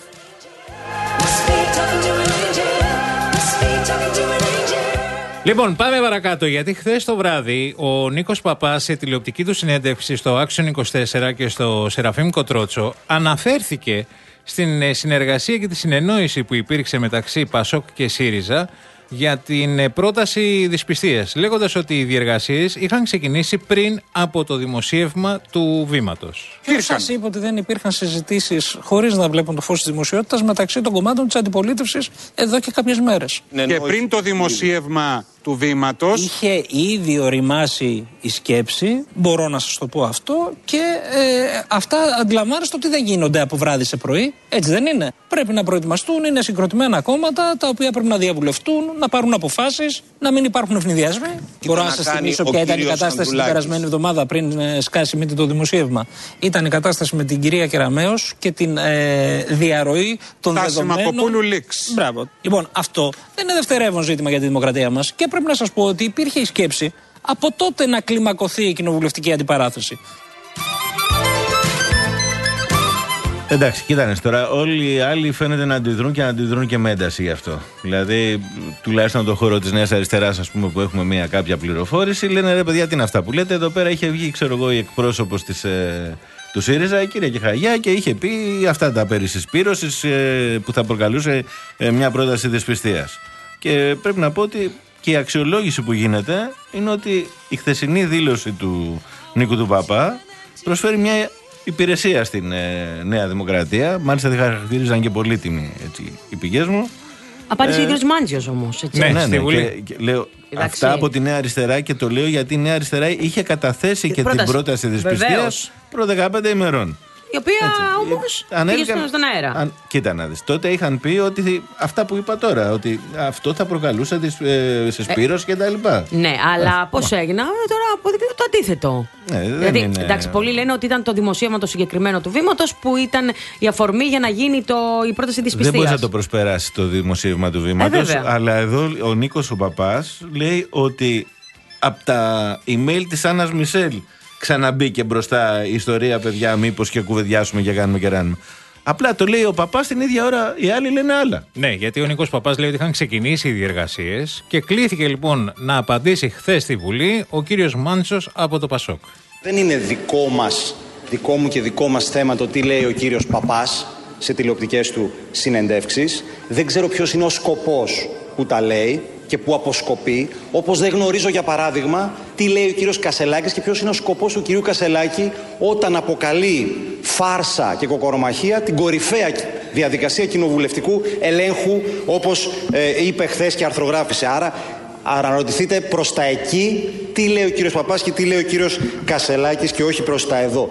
Λοιπόν, πάμε παρακάτω, γιατί χθες το βράδυ ο Νίκος Παπάς σε τηλεοπτική του συνέντευξη στο Action είκοσι τέσσερα και στο Σεραφείμ Κοτρότσο αναφέρθηκε στην συνεργασία και τη συνεννόηση που υπήρξε μεταξύ Πασόκ και ΣΥΡΙΖΑ για την πρόταση δυσπιστίας, λέγοντας ότι οι διεργασίες είχαν ξεκινήσει πριν από το δημοσίευμα του Βήματος. Ποιος σας είπε ότι δεν υπήρχαν συζητήσεις χωρίς να βλέπουν το φως της δημοσιότητας μεταξύ των κομμάτων της αντιπολίτευσης εδώ και κάποιες μέρες? Και πριν το δημοσίευμα του Βήματος είχε ήδη οριμάσει η σκέψη, μπορώ να σας το πω αυτό, και ε, αυτά αντιλαμβάνεστε ότι δεν γίνονται από βράδυ σε πρωί, έτσι δεν είναι? Πρέπει να προετοιμαστούν, είναι συγκροτημένα κόμματα τα οποία πρέπει να διαβουλευτούν, να πάρουν αποφάσεις, να μην υπάρχουν ευνηδιασμοί. Μπορώ να σας θυμίσω ποια ήταν η κατάσταση την περασμένη εβδομάδα πριν ε, σκάσει μύτη το δημοσίευμα. Ήταν η κατάσταση με την κυρία Κεραμέως και την ε, διαρροή των τα δεδομένων. Μπράβο. Λοιπόν, αυτό δεν είναι δευτερεύον ζήτημα για τη δημοκρατία μας και πρέπει να σας πω ότι υπήρχε η σκέψη από τότε να κλιμακωθεί η κοινοβουλευτική αντιπαράθεση. Εντάξει, κοίτανε τώρα. Όλοι οι άλλοι φαίνεται να αντιδρούν και να αντιδρούν και με ένταση γι' αυτό. Δηλαδή, τουλάχιστον το χώρο της Νέας Αριστεράς, ας πούμε, που έχουμε μια κάποια πληροφόρηση, λένε ρε παιδιά, τι είναι αυτά που λέτε? Εδώ πέρα είχε βγει, ξέρω εγώ, η εκπρόσωπος της, ε, του ΣΥΡΙΖΑ, η κυρία Κεχαγιά, και είχε πει αυτά τα περί συσπήρωσης ε, που θα προκαλούσε ε, μια πρόταση δυσπιστίας. Και πρέπει να πω ότι και η αξιολόγηση που γίνεται είναι ότι η χθεσινή δήλωση του Νίκου του Παπά προσφέρει μια υπηρεσία στην ε, Νέα Δημοκρατία. Μάλιστα τη χαρακτηρίζαν και πολύτιμοι, έτσι, οι πηγές μου. Απάντησε ε, ο κ. Μάντζιος όμως. Έτσι. Ναι, ναι, ναι, και, και λέω αυτά από τη Νέα Αριστερά, και το λέω γιατί η Νέα Αριστερά είχε καταθέσει και, και πρόταση, την πρόταση δυσπιστίας προ δεκαπέντε ημερών. Η οποία όμως πήγε στον αέρα. Αν, κοίτα να δεις. Τότε είχαν πει ότι αυτά που είπα τώρα, ότι αυτό θα προκαλούσε ε, συσπήρωση ε, κτλ. Ναι, αλλά πώς έγινα, τώρα αποδεικνύεται το αντίθετο. Ναι, δεν δηλαδή, είναι... εντάξει, πολλοί λένε ότι ήταν το δημοσίευμα το συγκεκριμένο του Βήματος που ήταν η αφορμή για να γίνει το, η πρόταση της πιστείας. Δεν μπορείς να το προσπεράσει το δημοσίευμα του Βήματος, ε, αλλά εδώ ο Νίκος ο Παπάς λέει ότι από τα email της Άννας Μισελ ξαναμπήκε μπροστά η ιστορία, παιδιά, μήπως και κουβεντιάσουμε και κάνουμε και ράνουμε. Απλά το λέει ο Παπάς, την ίδια ώρα οι άλλοι λένε άλλα. Ναι, γιατί ο Νίκος Παπάς λέει ότι είχαν ξεκινήσει οι διεργασίες και κλήθηκε λοιπόν να απαντήσει χθες στη Βουλή ο κύριος Μάντσος από το Πασόκ. Δεν είναι δικό μας, δικό μου και δικό μας θέμα το τι λέει ο κύριος Παπάς σε τηλεοπτικές του συνεντεύξεις. Δεν ξέρω ποιος είναι ο σκοπός που τα λέει και που αποσκοπεί, όπως δεν γνωρίζω για παράδειγμα τι λέει ο κύριος Κασελάκης και ποιος είναι ο σκοπός του κυρίου Κασελάκη όταν αποκαλεί φάρσα και κοκορομαχία την κορυφαία διαδικασία κοινοβουλευτικού ελέγχου, όπως ε, είπε χθες και αρθρογράφησε. Άρα αναρωτηθείτε προς τα εκεί τι λέει ο κύριος Παπάς και τι λέει ο κύριος Κασελάκης και όχι προς τα εδώ.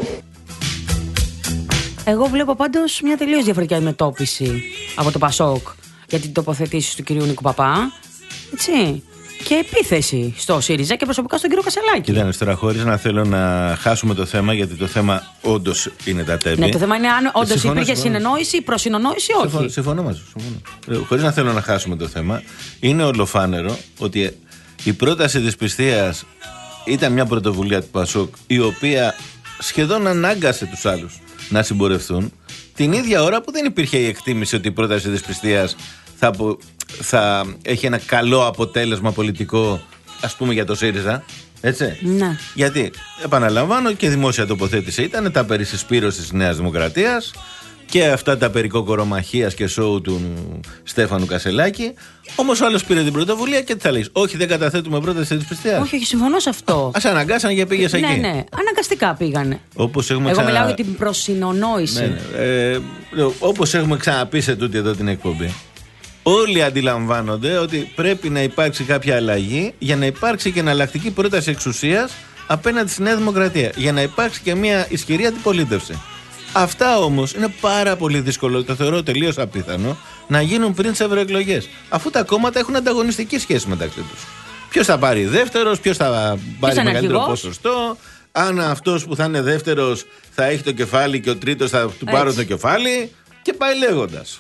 Εγώ βλέπω πάντως μια τελείως διαφορετική αντιμετώπιση από το Πασόκ για την τοποθετήση του κυρίου Νίκου Παπά. Έτσι. Και επίθεση στο ΣΥΡΙΖΑ και προσωπικά στον κύριο Κασελάκη. Κοιτάξτε, τώρα χωρίς να θέλω να χάσουμε το θέμα, γιατί το θέμα όντως είναι τα τέμπη. Ναι, το θέμα είναι αν όντως υπήρχε συνεννόηση ή προσυνεννόηση, όχι. Συμφωνώ, συμφωνώ μαζί σου. Χωρίς να θέλω να χάσουμε το θέμα, είναι ολοφάνερο ότι η πρόταση της πιστείας ήταν μια πρωτοβουλία του Πασόκ, η οποία σχεδόν ανάγκασε τους άλλους να συμπορευτούν, την ίδια ώρα που δεν υπήρχε η εκτίμηση ότι η πρόταση της πιστείας θα, θα έχει ένα καλό αποτέλεσμα πολιτικό, ας πούμε, για το ΣΥΡΙΖΑ. Έτσι. Ναι. Γιατί, επαναλαμβάνω, και δημόσια τοποθέτηση ήταν τα περί συσπήρωσης της Νέας Δημοκρατίας και αυτά τα περί κοκορομαχίας και σοου του Στέφανου Κασελάκη. Όμως ο άλλος πήρε την πρωτοβουλία και τι θα λες? Όχι, δεν καταθέτουμε πρόταση της πιστείας. Όχι, όχι, συμφωνώ σε αυτό. Ας αναγκάσαν και πήγες εκεί. Ναι, ναι, αναγκαστικά πήγανε. Όπως έχουμε Εγώ ξανα... μιλάω για την προσυνονόηση. Ναι, ναι. Ε, όπως έχουμε ξαναπεί σε τούτη εδώ την εκπομπή, όλοι αντιλαμβάνονται ότι πρέπει να υπάρξει κάποια αλλαγή για να υπάρξει και εναλλακτική πρόταση εξουσίας απέναντι στη Νέα Δημοκρατία. Για να υπάρξει και μια ισχυρή αντιπολίτευση. Αυτά όμως είναι πάρα πολύ δύσκολο, το θεωρώ τελείως απίθανο, να γίνουν πριν τις ευρωεκλογές. Αφού τα κόμματα έχουν ανταγωνιστική σχέση μεταξύ τους. Ποιος θα πάρει δεύτερος, ποιος θα πάρει μεγαλύτερο ποσοστό, αν αυτός που θα είναι δεύτερος θα έχει το κεφάλι και ο τρίτος θα του πάρει το κεφάλι, και πάει λέγοντας.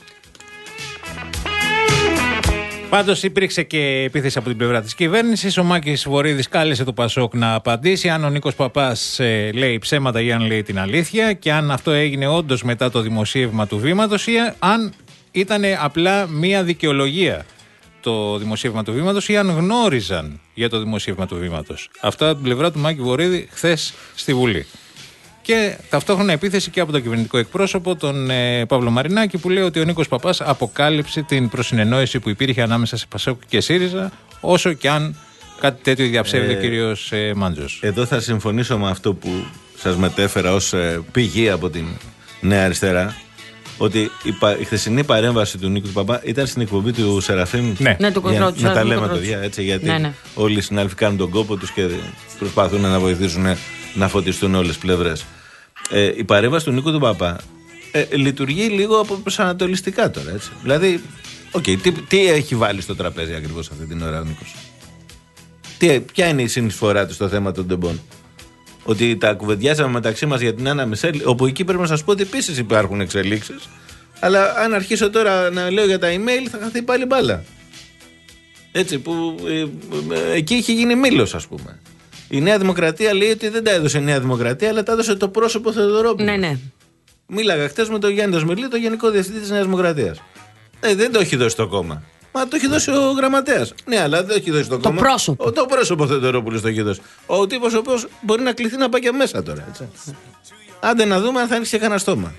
Πάντως υπήρξε και επίθεση από την πλευρά της κυβέρνησης. Ο Μάκης Βορίδης κάλεσε το Πασόκ να απαντήσει αν ο Νίκος Παπάς ε, λέει ψέματα ή αν λέει την αλήθεια, και αν αυτό έγινε όντως μετά το δημοσίευμα του Βήματος ή αν ήταν απλά μία δικαιολογία το δημοσίευμα του Βήματος ή αν γνώριζαν για το δημοσίευμα του Βήματος. Αυτά από την πλευρά του Μάκη Βορίδη χθες στη Βουλή. Και ταυτόχρονα επίθεση και από τον κυβερνητικό εκπρόσωπο, τον ε, Παύλο Μαρινάκη, που λέει ότι ο Νίκος Παπάς αποκάλυψε την προσυνεννόηση που υπήρχε ανάμεσα σε Πασόκ και ΣΥΡΙΖΑ, όσο και αν κάτι τέτοιο διαψεύδει ε, ο κύριος ε, Μάντζος. Εδώ θα συμφωνήσω με αυτό που σας μετέφερα ως ε, πηγή από την Νέα Αριστερά, ότι η, πα, η χθεσινή παρέμβαση του Νίκου του Παπά ήταν στην εκπομπή του Σεραφείμ. Ναι, ναι, του για, του να τα λέμε παιδιά, έτσι, γιατί ναι, ναι. όλοι οι συνάδελφοι κάνουν τον κόπο τους και προσπαθούν να βοηθήσουν να φωτιστούν όλες τις πλευρές. Ε, η παρέμβαση του Νίκου του Παπά ε, λειτουργεί λίγο από προσανατολιστικά τώρα. Έτσι. Δηλαδή, okay, τι, τι έχει βάλει στο τραπέζι ακριβώς αυτή την ώρα ο Νίκος? Τι, ποια είναι η συνεισφορά του στο θέμα των τεμπών? Ότι τα κουβεντιάσαμε μεταξύ μας για την Άννα Μισελ, όπου εκεί πρέπει να σας πω ότι επίσης υπάρχουν εξελίξεις. Αλλά αν αρχίσω τώρα να λέω για τα email, θα χαθεί πάλι μπάλα. Έτσι, που ε, ε, εκεί είχε γίνει μήλος, ας πούμε. Η Νέα Δημοκρατία λέει ότι δεν τα έδωσε η Νέα Δημοκρατία, αλλά τα έδωσε το πρόσωπο Θεοδωρόπουλου. Ναι, ναι. Μίλαγα χτες με τον Γιάννη Δοσμιλή, τον Γενικό Διευθυντή της Νέας Δημοκρατίας. Ε, δεν το έχει δώσει το κόμμα. Μα το έχει δώσει ο γραμματέας. Ναι, αλλά δεν το έχει δώσει το, το κόμμα. Πρόσωπο. Ο, το πρόσωπο Θεοδωρόπουλου το έχει δώσει. Ο τύπος ο οποίος μπορεί να κληθεί να πάει και μέσα τώρα. Έτσι. Άντε να δούμε αν θα ανοίξει κανένα στόμα.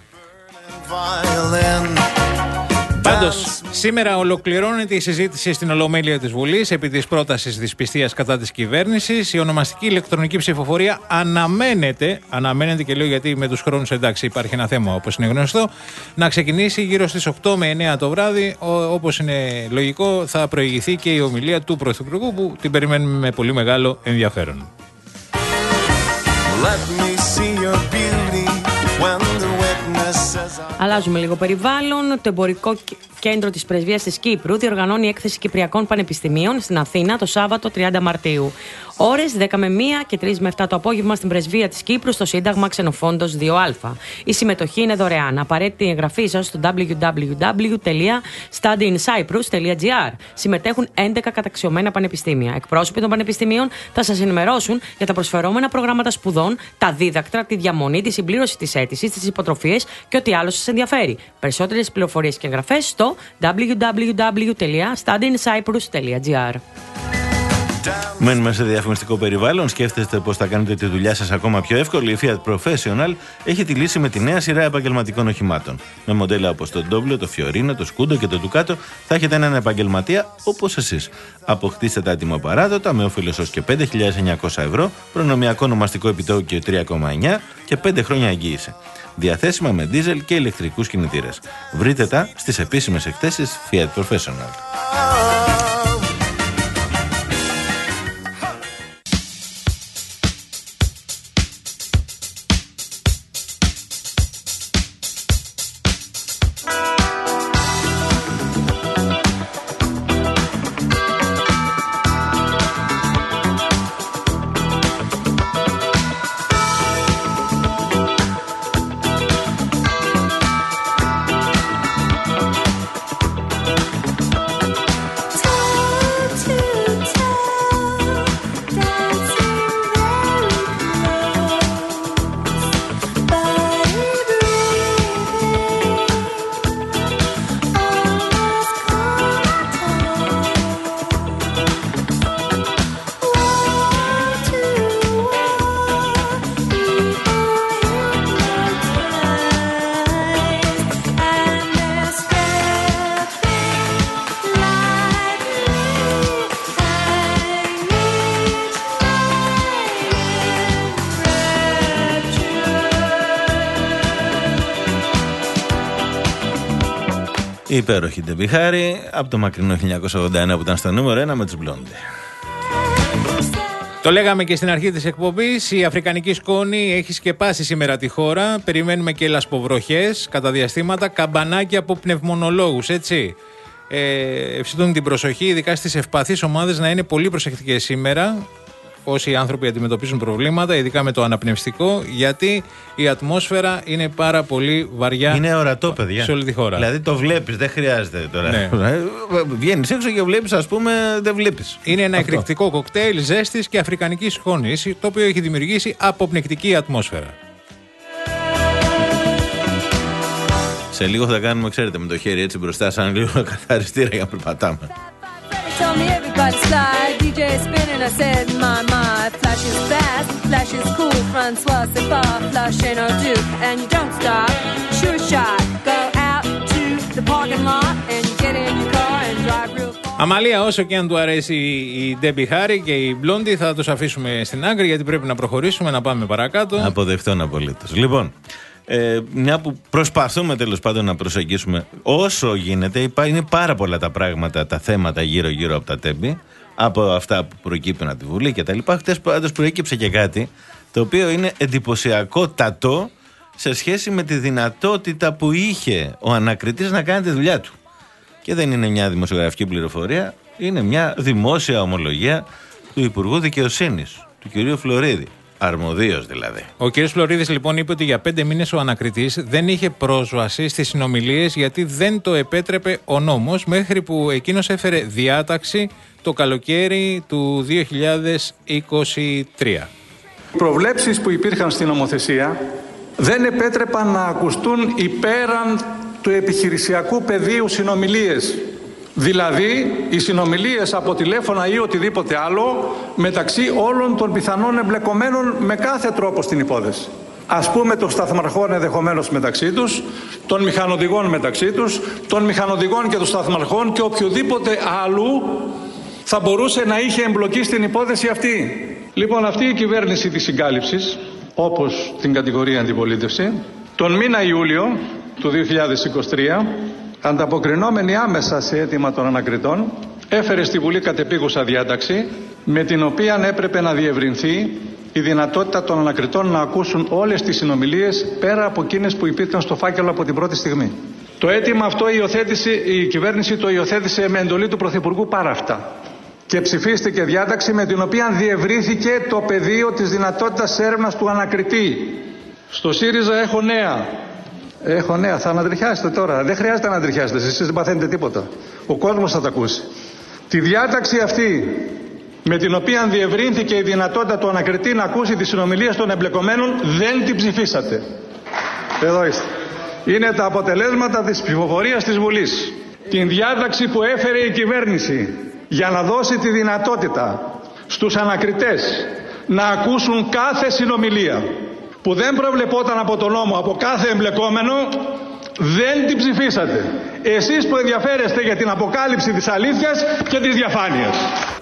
Πάντως, σήμερα ολοκληρώνεται η συζήτηση στην Ολομέλεια της Βουλής επί της πρότασης δυσπιστίας κατά της κυβέρνησης. Η ονομαστική ηλεκτρονική ψηφοφορία αναμένεται, αναμένεται και λέω γιατί με τους χρόνους εντάξει υπάρχει ένα θέμα όπως είναι γνωστό, να ξεκινήσει γύρω στις οκτώ με εννέα το βράδυ. Όπως είναι λογικό, θα προηγηθεί και η ομιλία του Πρωθυπουργού που την περιμένουμε με πολύ μεγάλο ενδιαφέρον. Αλλάζουμε λίγο περιβάλλον. Το εμπορικό κέντρο της Πρεσβείας της Κύπρου διοργανώνει έκθεση Κυπριακών Πανεπιστημίων στην Αθήνα το Σάββατο τριάντα Μαρτίου. Ώρες δέκα με μία και τρεις με επτά το απόγευμα στην Πρεσβεία της Κύπρου στο Σύνταγμα Ξενοφόντος δύο Α. Η συμμετοχή είναι δωρεάν. Απαραίτητη εγγραφή σας στο double-u double-u double-u τελεία study in cyprus τελεία gr. Συμμετέχουν έντεκα καταξιωμένα πανεπιστήμια. Εκπρόσωποι των πανεπιστημίων θα σας ενημερώσουν για τα προσφερόμενα προγράμματα σπουδών, τα δίδακτρα, τη διαμονή, τη συμπλήρωση της αίτησης, τις υποτροφίες και ό,τι άλλο σας ενδιαφέρει. Περισσότερες πληροφορίες και εγγραφές στο double-u double-u double-u τελεία study in cyprus τελεία gr. Μένουμε σε διαφημιστικό περιβάλλον. Σκέφτεστε πώς θα κάνετε τη δουλειά σας ακόμα πιο εύκολη? Η Fiat Professional έχει τη λύση με τη νέα σειρά επαγγελματικών οχημάτων. Με μοντέλα όπως το Doblio, το Fiorino, το Scudo και το Ducato θα έχετε έναν επαγγελματία όπως εσείς. Αποκτήστε τα έτοιμα παράδοτα με όφελος ως και πέντε χιλιάδες εννιακόσια ευρώ, προνομιακό ονομαστικό επιτόκιο τρία κόμμα εννιά και πέντε χρόνια εγγύηση. Διαθέσιμα με δίζελ και ηλεκτρικούς κινητήρες. Βρείτε τα στις επίσημες εκθέσεις Fiat Professional. Η υπέροχη Ντεμπιχάρη από το μακρινό χίλια εννιακόσια ογδόντα ένα που ήταν στο νούμερο ένα με τους Blondie. Το λέγαμε και στην αρχή της εκπομπής, η αφρικανική σκόνη έχει σκεπάσει σήμερα τη χώρα. Περιμένουμε και λασποβροχές κατά διαστήματα, καμπανάκια από πνευμονολόγους, έτσι. Ε, Ευσυντούν την προσοχή, ειδικά στις ευπαθείς ομάδες, να είναι πολύ προσεκτικές σήμερα. Όσοι άνθρωποι αντιμετωπίζουν προβλήματα, ειδικά με το αναπνευστικό, γιατί η ατμόσφαιρα είναι πάρα πολύ βαριά. Είναι ορατό, παιδιά. Σε όλη τη χώρα. Δηλαδή το βλέπεις, δεν χρειάζεται τώρα. Ναι. Βγαίνεις έξω και βλέπεις, ας πούμε, δεν βλέπεις. Είναι ένα εκρηκτικό κοκτέιλ ζέστης και αφρικανικής σκόνης, το οποίο έχει δημιουργήσει αποπνικτική ατμόσφαιρα. Σε λίγο θα κάνουμε, ξέρετε, με το χέρι έτσι μπροστά, σαν λίγο καθαριστήρα για να περπατάμε. got slide, D J spinning, I said, my, my, flash is fast, flash is cool, Francois, c'est pas flash ain't no do, and you don't stop, sure shot, go out to the parking lot, and get in your car and drive real far. Αμαλία, όσο και αν του αρέσει η Ντέμπι Χάρη και η Μπλόντι, θα τους αφήσουμε στην άκρη γιατί πρέπει να προχωρήσουμε, να πάμε παρακάτω. Αποδεχτών απολύτως. Λοιπόν, ε, μια που προσπαθούμε τέλος πάντων να προσεγγίσουμε όσο γίνεται, είναι πάρα πολλά τα πράγματα, τα θέματα γύρω-γύρω από τα Τέμπι, από αυτά που προκύπτουν από τη Βουλή κτλ. Χτες πάντως προέκυψε και κάτι το οποίο είναι εντυπωσιακότατο σε σχέση με τη δυνατότητα που είχε ο ανακριτής να κάνει τη δουλειά του. Και δεν είναι μια δημοσιογραφική πληροφορία, είναι μια δημόσια ομολογία του Υπουργού Δικαιοσύνης, του κυρίου Φλωρίδη. Αρμοδίος δηλαδή. Ο κ. Φλωρίδης λοιπόν είπε ότι για πέντε μήνες ο ανακριτής δεν είχε πρόσβαση στις συνομιλίες γιατί δεν το επέτρεπε ο νόμος, μέχρι που εκείνος έφερε διάταξη το καλοκαίρι του δύο χιλιάδες είκοσι τρία. Οι προβλέψεις που υπήρχαν στην νομοθεσία δεν επέτρεπαν να ακουστούν υπέραν του επιχειρησιακού πεδίου συνομιλίες. Δηλαδή, οι συνομιλίες από τηλέφωνα ή οτιδήποτε άλλο μεταξύ όλων των πιθανών εμπλεκομένων με κάθε τρόπο στην υπόθεση. Ας πούμε των σταθμαρχών ενδεχομένως μεταξύ τους, των μηχανοδηγών μεταξύ τους, των μηχανοδηγών και των σταθμαρχών και οποιοδήποτε άλλου θα μπορούσε να είχε εμπλοκή στην υπόθεση αυτή. Λοιπόν, αυτή η κυβέρνηση της συγκάλυψης, όπως την κατηγορία αντιπολίτευση, τον μήνα Ιούλιο του δύο χιλιάδες είκοσι τρία, ανταποκρινόμενη άμεσα σε αίτημα των ανακριτών, έφερε στη Βουλή κατεπίγουσα διάταξη με την οποία έπρεπε να διευρυνθεί η δυνατότητα των ανακριτών να ακούσουν όλες τις συνομιλίες πέρα από εκείνες που υπήρχαν στο φάκελο από την πρώτη στιγμή. Το αίτημα αυτό υιοθέτησε, η κυβέρνηση το υιοθέτησε με εντολή του Πρωθυπουργού πάρα αυτά και ψηφίστηκε διάταξη με την οποία διευρύθηκε το πεδίο της δυνατότητας έρευνας του ανακριτή. Στο ΣΥΡΙΖΑ έχω νέα. Έχω νέα, θα ανατριχιάσετε τώρα. Δεν χρειάζεται να ανατριχιάσετε, εσείς δεν παθαίνετε τίποτα. Ο κόσμος θα τα ακούσει. Τη διάταξη αυτή με την οποία διευρύνθηκε η δυνατότητα του ανακριτή να ακούσει τις συνομιλίες των εμπλεκομένων δεν την ψηφίσατε. Εδώ είστε. Είναι τα αποτελέσματα της ψηφοφορίας της Βουλής. Την διάταξη που έφερε η κυβέρνηση για να δώσει τη δυνατότητα στους ανακριτές να ακούσουν κάθε συνομιλία που δεν προβλεπόταν από τον νόμο από κάθε εμπλεκόμενο, δεν την ψηφίσατε. Εσείς που ενδιαφέρεστε για την αποκάλυψη της αλήθειας και της διαφάνειας.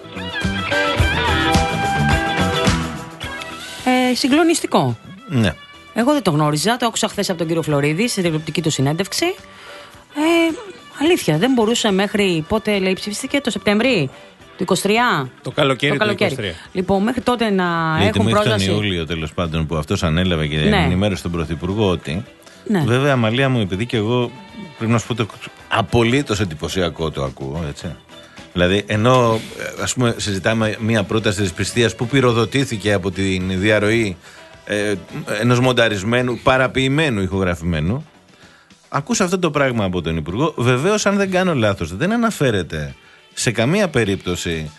Ε, συγκλονιστικό. Ναι. Εγώ δεν το γνώριζα, το άκουσα χθες από τον κύριο Φλωρίδη στην τηλεοπτική του συνέντευξη. Ε, αλήθεια, δεν μπορούσε μέχρι πότε λέει ψηφίστηκε, το Σεπτέμβρη του είκοσι τρία. Το καλοκαίρι, το καλοκαίρι του είκοσι τρία. Λοιπόν, μέχρι τότε να λέει, έχουν πρόσβαση. Μέχρι τον Ιούλιο τέλος πάντων που αυτός ανέλαβε και ναι. ενημέρωσε τον Πρωθυπουργό ότι. Ναι. Βέβαια, Αμαλία μου, επειδή και εγώ πρέπει να σου πω το απολύτως εντυπωσιακό το ακούω, έτσι. Δηλαδή, ενώ ας πούμε συζητάμε μια πρόταση της πιστείας που πυροδοτήθηκε από την διαρροή ε, ενός μονταρισμένου, παραποιημένου ηχογραφημένου, ακούσα αυτό το πράγμα από τον Υπουργό. Βεβαίως, αν δεν κάνω λάθος, δεν αναφέρεται σε καμία περίπτωση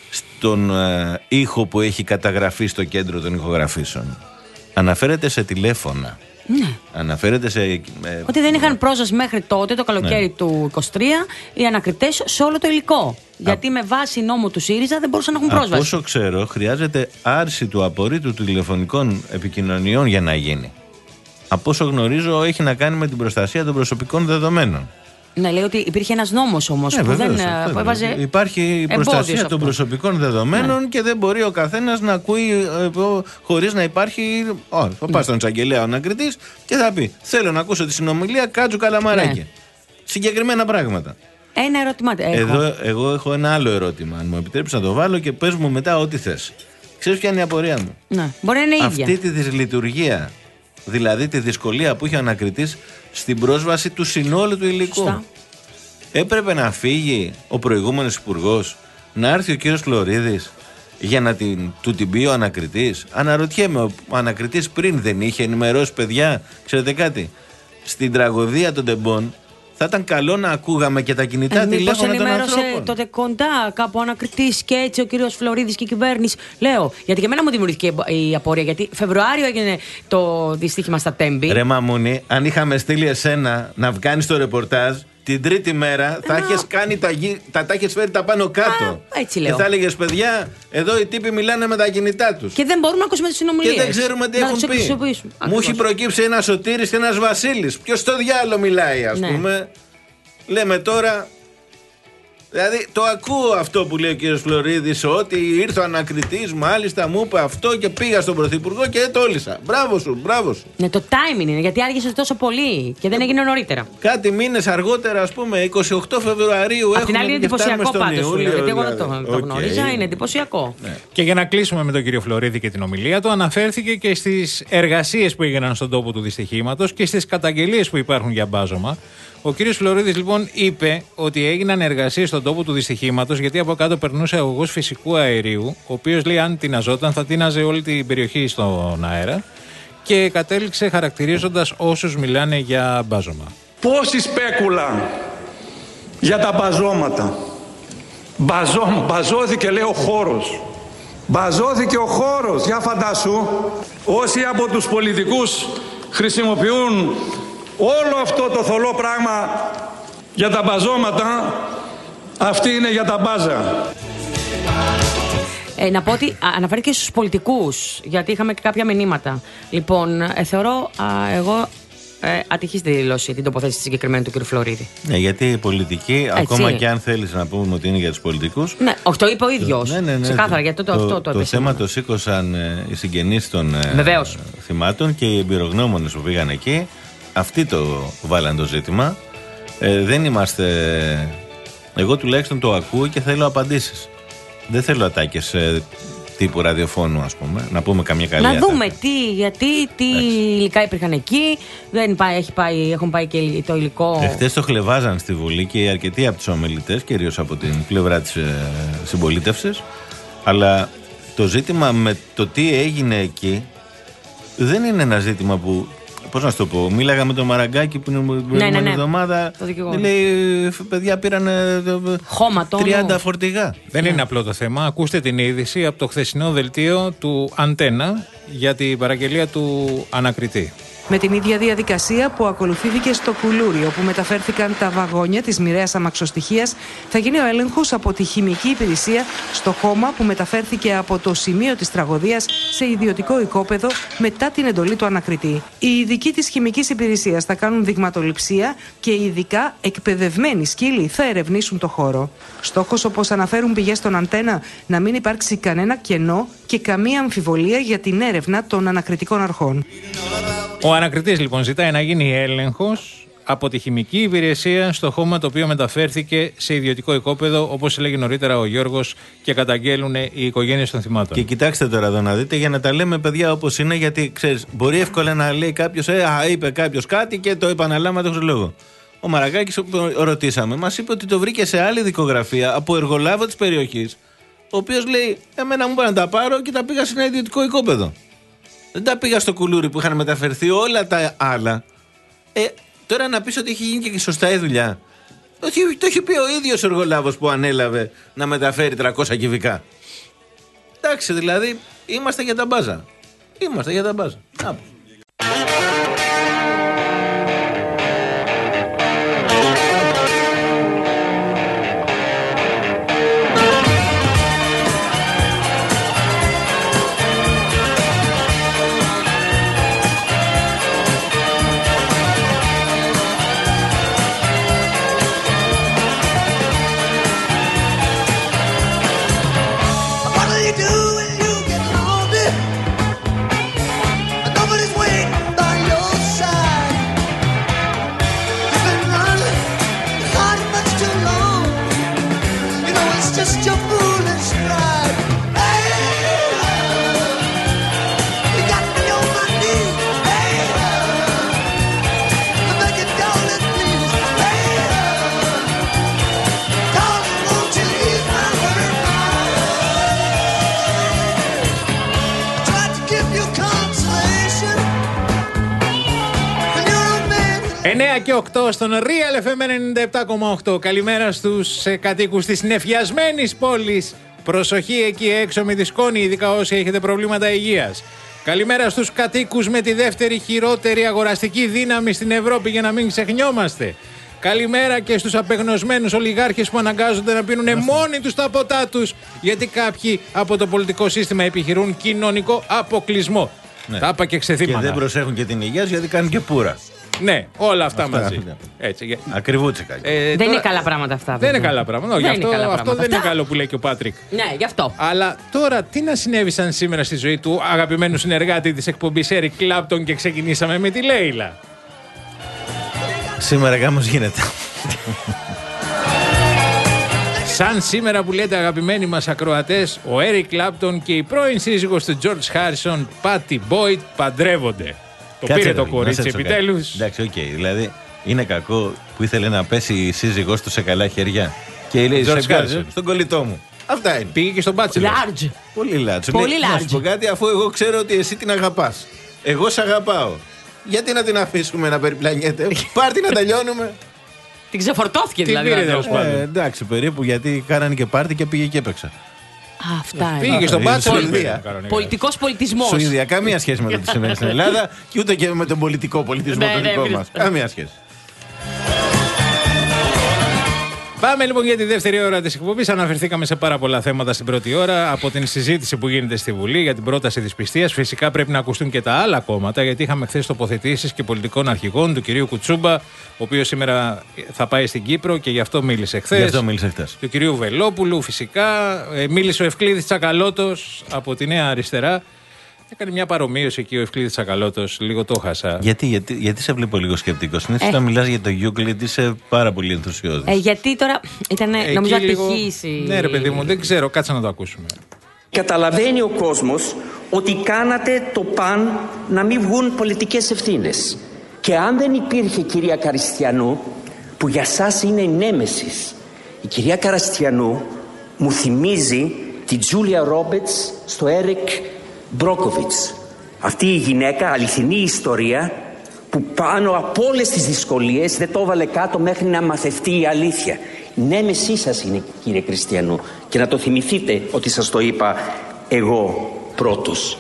στον ε, ήχο που έχει καταγραφεί στο κέντρο των ηχογραφήσεων. Αναφέρεται σε τηλέφωνα. Ναι. Αναφέρεται σε. Ε, ότι δεν είχαν πρόσβαση μέχρι τότε, το καλοκαίρι ναι. του είκοσι τρία, οι ανακριτές σε όλο το υλικό. Α... Γιατί με βάση νόμο του ΣΥΡΙΖΑ δεν μπορούσαν να έχουν πρόσβαση. Από όσο ξέρω, χρειάζεται άρση του απορρίτου τηλεφωνικών επικοινωνιών για να γίνει. Από όσο γνωρίζω, έχει να κάνει με την προστασία των προσωπικών δεδομένων. Ναι, λέει ότι υπήρχε ένας νόμος όμως ναι, που βεβαίως, δεν αυτό, έβαζε. Υπάρχει η προστασία των προσωπικών δεδομένων ναι. και δεν μπορεί ο καθένας να ακούει ε, χωρίς να υπάρχει. Ω, θα ναι. πας στον εισαγγελέα ο ανακριτής και θα πει: θέλω να ακούσω τη συνομιλία Κάτσου Καλαμαράκη. Ναι. Συγκεκριμένα πράγματα. Ένα ερώτημα. Εδώ, εγώ έχω ένα άλλο ερώτημα. Αν μου επιτρέψεις να το βάλω και πες μου μετά ό,τι θες. Ξέρεις ποια είναι η απορία μου? Ναι. Μπορεί να είναι ίδια. Αυτή τη δυσλειτουργία, δηλαδή τη δυσκολία που είχε ο ανακριτής στην πρόσβαση του συνόλου του υλικού. Σωστά. Έπρεπε να φύγει ο προηγούμενος υπουργός, να έρθει ο κύριος Φλωρίδης για να την, του την πει ο ανακριτής. Αναρωτιέμαι, ο ανακριτής πριν δεν είχε ενημερώσει παιδιά? Ξέρετε κάτι, στην τραγωδία των Τεμπών θα ήταν καλό να ακούγαμε και τα κινητά ε, τηλέφωνα των ανθρώπων. Ενημέρωσε τότε κοντά κάπου ο ανακριτής και έτσι ο κύριος Φλωρίδης και η κυβέρνηση. Λέω, γιατί και εμένα μου δημιουργήθηκε η απορία, γιατί Φεβρουάριο έγινε το δυστύχημα στα Τέμπη. Ρε Μαμούνι, αν είχαμε στείλει εσένα να βγάνεις το ρεπορτάζ την τρίτη μέρα θα έχεις κάνει τα, γη, τα, τα έχεις φέρει τα πάνω κάτω. Α, έτσι λέω. Και θα έλεγες, παιδιά, εδώ οι τύποι μιλάνε με τα κινητά τους. Και δεν μπορούμε να ακούσουμε τις συνομιλίες. Και δεν ξέρουμε τι έχουν πει. Μου έχει προκύψει ένας Σωτήρης και ένας Βασίλης. Ποιος στο διάλογο μιλάει, ας ναι. πούμε. Λέμε τώρα. Δηλαδή το ακούω αυτό που λέει ο κύριος Φλωρίδης, ότι ήρθε ο ανακριτής, μάλιστα μου είπε αυτό και πήγα στον Πρωθυπουργό και τόλισα. Μπράβο σου, μπράβο σου. Ναι, το timing είναι, γιατί άργησε τόσο πολύ και δεν έγινε νωρίτερα. Κάτι μήνες αργότερα, ας πούμε, εικοστή ογδόη Φεβρουαρίου έχουμε. Απ' την άλλη είναι εντυπωσιακό πάντως, γιατί εγώ δεν το, okay. το γνώριζα, είναι εντυπωσιακό. Ναι. Και για να κλείσουμε με τον κύριο Φλωρίδη και την ομιλία του, αναφέρθηκε και στις εργασίες που έγιναν στον τόπο του δυστυχήματος και στις καταγγελίες που υπάρχουν για μπάζωμα. Ο κύριος Φλωρίδης λοιπόν είπε ότι έγιναν εργασίες στον τόπο του δυστυχήματος, γιατί από κάτω περνούσε αγωγός φυσικού αερίου, ο οποίος λέει αν τειναζόταν θα τίναζε όλη την περιοχή στον αέρα, και κατέληξε χαρακτηρίζοντας όσους μιλάνε για μπάζωμα. Πόση σπέκουλα για τα μπαζώματα. Μπαζώ, μπαζώθηκε λέει ο χώρος. Μπαζώθηκε ο χώρος. Για φαντάσου, όσοι από τους πολιτικούς χρησιμοποιούν όλο αυτό το θολό πράγμα για τα μπαζώματα, αυτή είναι για τα μπάζα. Ε, να πω ότι αναφέρθηκε στους πολιτικούς, γιατί είχαμε και κάποια μηνύματα. Λοιπόν, ε, θεωρώ α, εγώ ε, ατυχής τη δήλωση, την τοποθέτηση συγκεκριμένη του κ. Φλωρίδη. Ναι, γιατί η πολιτική, έτσι, ακόμα και αν θέλεις να πούμε ότι είναι για τους πολιτικούς. Ναι, όχι, το είπε ο ίδιος. Ναι, ναι, ναι, ξεκάθαρα, γιατί το, το, αυτό το, το, το θέμα το σήκωσαν ε, οι συγγενείς των ε, θυμάτων και οι εμπειρογνώμονες που πήγαν εκεί. Αυτοί το βάλαν το ζήτημα. Ε, δεν είμαστε. Εγώ τουλάχιστον το ακούω και θέλω απαντήσεις. Δεν θέλω ατάκες ε, τύπου ραδιοφώνου, ας πούμε. Να πούμε καμιά καλή. Να ατάκα. δούμε τι, γιατί, τι υλικά υπήρχαν εκεί. Δεν πάει, έχει πάει, έχουν πάει και το υλικό. Εχθές το χλεβάζαν στη Βουλή και αρκετοί από τους ομιλητές, κυρίως από την πλευρά της ε, συμπολίτευσης. Αλλά το ζήτημα με το τι έγινε εκεί δεν είναι ένα ζήτημα που. Πώς να σου το πω, μίλαγα με τον Μαραγκάκη που είναι την ναι, ναι, ναι. εβδομάδα. Λέει, παιδιά πήραν τριάντα φορτηγά. Δεν ναι. είναι απλό το θέμα. Ακούστε την είδηση από το χθεσινό δελτίο του Αντένα για την παραγγελία του ανακριτή. Με την ίδια διαδικασία που ακολουθήθηκε στο Κουλούρι, όπου μεταφέρθηκαν τα βαγόνια της μοιραίας αμαξοστοιχείας, θα γίνει ο έλεγχος από τη χημική υπηρεσία στο χώμα που μεταφέρθηκε από το σημείο της τραγωδίας σε ιδιωτικό οικόπεδο μετά την εντολή του ανακριτή. Οι ειδικοί της χημικής υπηρεσίας θα κάνουν δειγματοληψία και οι ειδικά εκπαιδευμένοι σκύλοι θα ερευνήσουν το χώρο. Στόχος, όπως αναφέρουν πηγές στον Αντένα, να μην υπάρξει κανένα κενό και καμία αμφιβολία για την έρευνα των ανακριτικών αρχών. Ο ανακριτής λοιπόν ζητάει να γίνει έλεγχος από τη χημική υπηρεσία στο χώμα το οποίο μεταφέρθηκε σε ιδιωτικό οικόπεδο, όπως έλεγε νωρίτερα ο Γιώργος, και καταγγέλουν οι οικογένειες των θυμάτων. Και κοιτάξτε τώρα εδώ να δείτε, για να τα λέμε παιδιά όπως είναι, γιατί ξέρεις, μπορεί εύκολα να λέει κάποιος, ε, α, είπε κάποιος κάτι και το επαναλάμβανε χωρίς λόγο. Ο Μαραγκάκης, ρωτήσαμε, μας είπε ότι το βρήκε σε άλλη δικογραφία από εργολάβο της περιοχής, ο οποίος λέει, εμένα μου πάνε να τα πάρω και τα πήγα σε ένα ιδιωτικό οικόπεδο. Δεν τα πήγα στο Κουλούρι που είχαν μεταφερθεί όλα τα άλλα. Ε, τώρα να πεις ότι έχει γίνει και σωστά η δουλειά. Το, το έχει πει ο ίδιος ο εργολάβος που ανέλαβε να μεταφέρει τριακόσια κυβικά. Εντάξει, δηλαδή είμαστε για τα μπάζα. Είμαστε για τα μπάζα. Άπου. εννέα και οκτώ στον Real εφ εμ ενενήντα επτά κόμμα οκτώ. Καλημέρα στους ε, κατοίκους της νεφιασμένης πόλης. Προσοχή εκεί έξω με τη σκόνη, ειδικά όσοι έχετε προβλήματα υγείας. Καλημέρα στους κατοίκους με τη δεύτερη χειρότερη αγοραστική δύναμη στην Ευρώπη, για να μην ξεχνιόμαστε. Καλημέρα και στους απεγνωσμένους ολιγάρχες που αναγκάζονται να πίνουν μόνοι τους τα ποτά τους, γιατί κάποιοι από το πολιτικό σύστημα επιχειρούν κοινωνικό αποκλεισμό. Ναι. Τα είπα και ξεθύμανα. Και δεν προσέχουν και την υγεία γιατί κάνουν και πουρα. Ναι, όλα αυτά, αυτά μαζί. Ναι. Έτσι. Ακριβούτσικα. Ε, δεν τώρα... είναι καλά πράγματα αυτά. Δεν είναι καλά πράγματα. Δεν Όχι, είναι αυτό καλά αυτό πράγματα. δεν είναι Αυτά. καλό που λέει και ο Πάτρικ. Ναι, γι' αυτό. Αλλά τώρα τι να συνέβησαν σήμερα στη ζωή του αγαπημένου συνεργάτη της εκπομπής Eric Clapton και ξεκινήσαμε με τη Λέιλα. Σήμερα γάμος γίνεται. Σαν σήμερα που λέτε αγαπημένοι μας ακροατές, ο Eric Clapton και η πρώην σύζυγος του George Harrison, Patty Boyd, παντρεύονται. Το Κάτσε, πήρε ρε, το κορίτσι να σε επιτέλους. Εντάξει, οκ. Okay. Δηλαδή είναι κακό που ήθελε να πέσει η σύζυγός του σε καλά χέρια. Και λέει George σε Harrison. στον κολλητό μου. Αυτά είναι. Πήγε και στον Bachelor. Large. Πολύ large. Πολύ Λέει, large. να σου πω κάτι, αφού εγώ ξέρω ότι εσύ την αγαπάς. Εγώ σε αγαπάω. Γιατί να την αφήσουμε να περιπλανιέται. Πάρτι να τελειώνουμε. Την ξεφορτώθηκε Τι δηλαδή. πήρε, ο τέλος άνθρωπος. πάντων. Ε, εντάξει, περίπου γιατί κάνανε και πάρτι και πήγε και έπαιξε. Αυτά είναι. Πήγε στον Ε, Bachelor. Σουηδία. Πολιτικός πολιτισμός. Σουηδία, καμία σχέση με το τι συμβαίνει στην Ελλάδα και ούτε και με τον πολιτικό πολιτισμό Ναι, το ναι, δικό ναι. μας. Καμία σχέση. Πάμε λοιπόν για τη δεύτερη ώρα της εκπομπής. Αναφερθήκαμε σε πάρα πολλά θέματα στην πρώτη ώρα. Από την συζήτηση που γίνεται στη Βουλή για την πρόταση της πιστείας. Φυσικά πρέπει να ακουστούν και τα άλλα κόμματα, γιατί είχαμε χθες τοποθετήσεις και πολιτικών αρχηγών του κυρίου Κουτσούμπα, ο οποίος σήμερα θα πάει στην Κύπρο και γι' αυτό μίλησε χθες. Γι' αυτό μίλησε χθες. Του κυρίου Βελόπουλου, φυσικά. Ε, μίλησε ο Ευκλήδης Τσακαλώτος από τη Νέα Αριστερά. Έκανε μια παρομοίωση εκεί ο Ευκλήδης Τσακαλώτος, λίγο το χάσα. Γιατί, γιατί, γιατί σε βλέπω λίγο σκεπτικό. Συνήθως όταν μιλάς για το Euclid είσαι πάρα πολύ ενθουσιώδης. Ε, γιατί τώρα ήταν Εκεί νομίζω λίγο- ατυχής η... Ναι, ρε παιδί μου, δεν ξέρω, κάτσε να το ακούσουμε. Καταλαβαίνει ο κόσμος ότι κάνατε το παν να μην βγουν πολιτικές ευθύνες. Και αν δεν υπήρχε κυρία Καριστιανού, που για σας είναι η νέμεσης, η κυρία Καριστιανού μου θυμίζει την Τζούλια Ρόμπετς στο Έρικ Μπρόκοβιτς. Αυτή η γυναίκα, αληθινή ιστορία, που πάνω από όλες τις δυσκολίες δεν το έβαλε κάτω μέχρι να μαθευτεί η αλήθεια. Η νέμεσή σας είναι, κύριε Κριστιανού, και να το θυμηθείτε ότι σας το είπα εγώ πρώτος.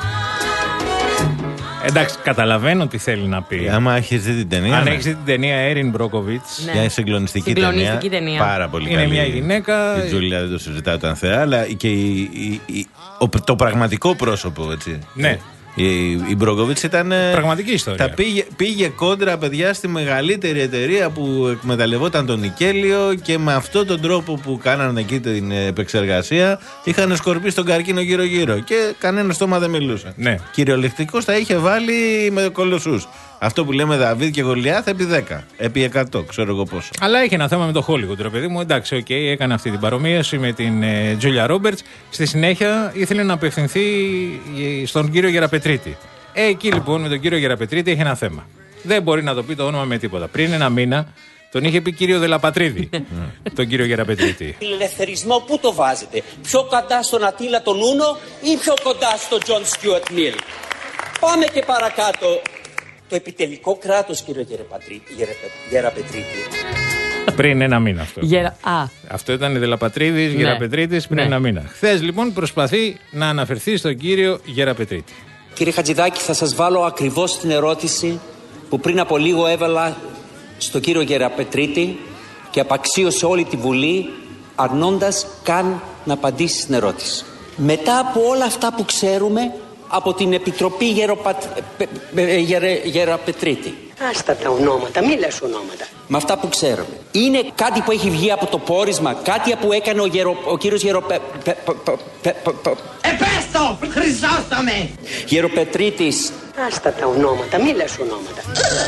Εντάξει, καταλαβαίνω τι θέλει να πει. Άμα έχεις δει την ταινία. Αν ναι. έχεις δει την ταινία Έριν Μπρόκοβιτς. Ναι. Μια συγκλονιστική, Συγκλονιστική ταινία, ταινία. Πάρα πολύ Είναι καλή. μια γυναίκα- Η Τζούλια δεν το συζητάω, ήταν θεά, αλλά και η, η- η- ο- το πραγματικό πρόσωπο, έτσι. Ναι. Η, η Μπρόκοβιτς ήταν. ε, Πραγματική ιστορία. Τα πήγε, πήγε κόντρα, παιδιά, στη μεγαλύτερη εταιρεία που εκμεταλλευόταν τον νικέλιο και με αυτόν τον τρόπο που κάνανε εκεί την επεξεργασία είχαν σκορπίσει τον καρκίνο γύρω-γύρω. Και κανένα στόμα δεν μιλούσε. Ναι. Κυριολεκτικώς τα είχε βάλει με κολοσσούς. Αυτό που λέμε Δαβίδ και Γολιάθ επί δέκα, επί εκατό, ξέρω εγώ πόσο. Αλλά έχει ένα θέμα με το Hollywood, ρε παιδί μου. Εντάξει, οκ, έκανε αυτή την παρομοίωση με την Τζούλια Ρόμπερτς. Στη συνέχεια ήθελε να απευθυνθεί ε, στον κύριο Γεραπετρίτη. Ε, εκεί λοιπόν με τον κύριο Γεραπετρίτη έχει ένα θέμα. Δεν μπορεί να το πει το όνομα με τίποτα. Πριν ένα μήνα τον είχε πει κύριο Δελαπατρίδη, τον κύριο Γεραπετρίτη. Ελευθερισμό πού το βάζετε? Πιο κοντά στον Ατίλα τον Ούνο ή πιο κοντά στον Τζον Στιούαρτ Μιλ? Πάμε και παρακάτω. Το επιτελικό κράτος, κύριο Γεραπατρίτη, Γεραπετρίτη. Πριν ένα μήνα αυτό. Γερα... Α, Αυτό ήταν η Δελαπατρίδη, Ναι. Γεραπετρίτη πριν Ναι. ένα μήνα. Χθε λοιπόν προσπαθεί να αναφερθεί στον κύριο Γεραπετρίτη. Κύριε Χατζηδάκη, θα σας βάλω ακριβώς την ερώτηση που πριν από λίγο έβαλα στον κύριο Γεραπετρίτη και απαξίωσε όλη τη Βουλή αρνώντας καν να απαντήσει στην ερώτηση. Μετά από όλα αυτά που ξέρουμε από την Επιτροπή Γεροπατ... Γερε... Γεραπετρίτη. Άστα τα ονόματα, μη λες ονόματα. Με αυτά που ξέρουμε. Είναι κάτι που έχει βγει από το πόρισμα, κάτι που έκανε ο, γερο... ο κύριος Γεροπε... Επέστω, Χρυσόστομε! Γεροπετρίτης. Άστα τα ονόματα, μη λες ονόματα.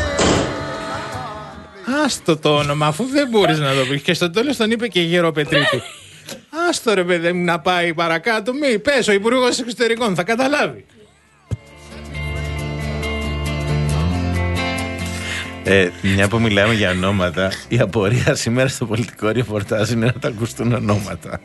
Άστο το όνομα, αφού δεν μπορείς να το πεις. Και στο τέλος τον είπε και Γεροπετρίτη. Άστο ρε παιδί μου να πάει παρακάτω. Μη πες ο Υπουργός Εξωτερικών, θα καταλάβει. Ε, μια που μιλάμε για ονόματα, η απορία σήμερα στο πολιτικό ρεπορτάζ είναι να τα ακουστούν ονόματα.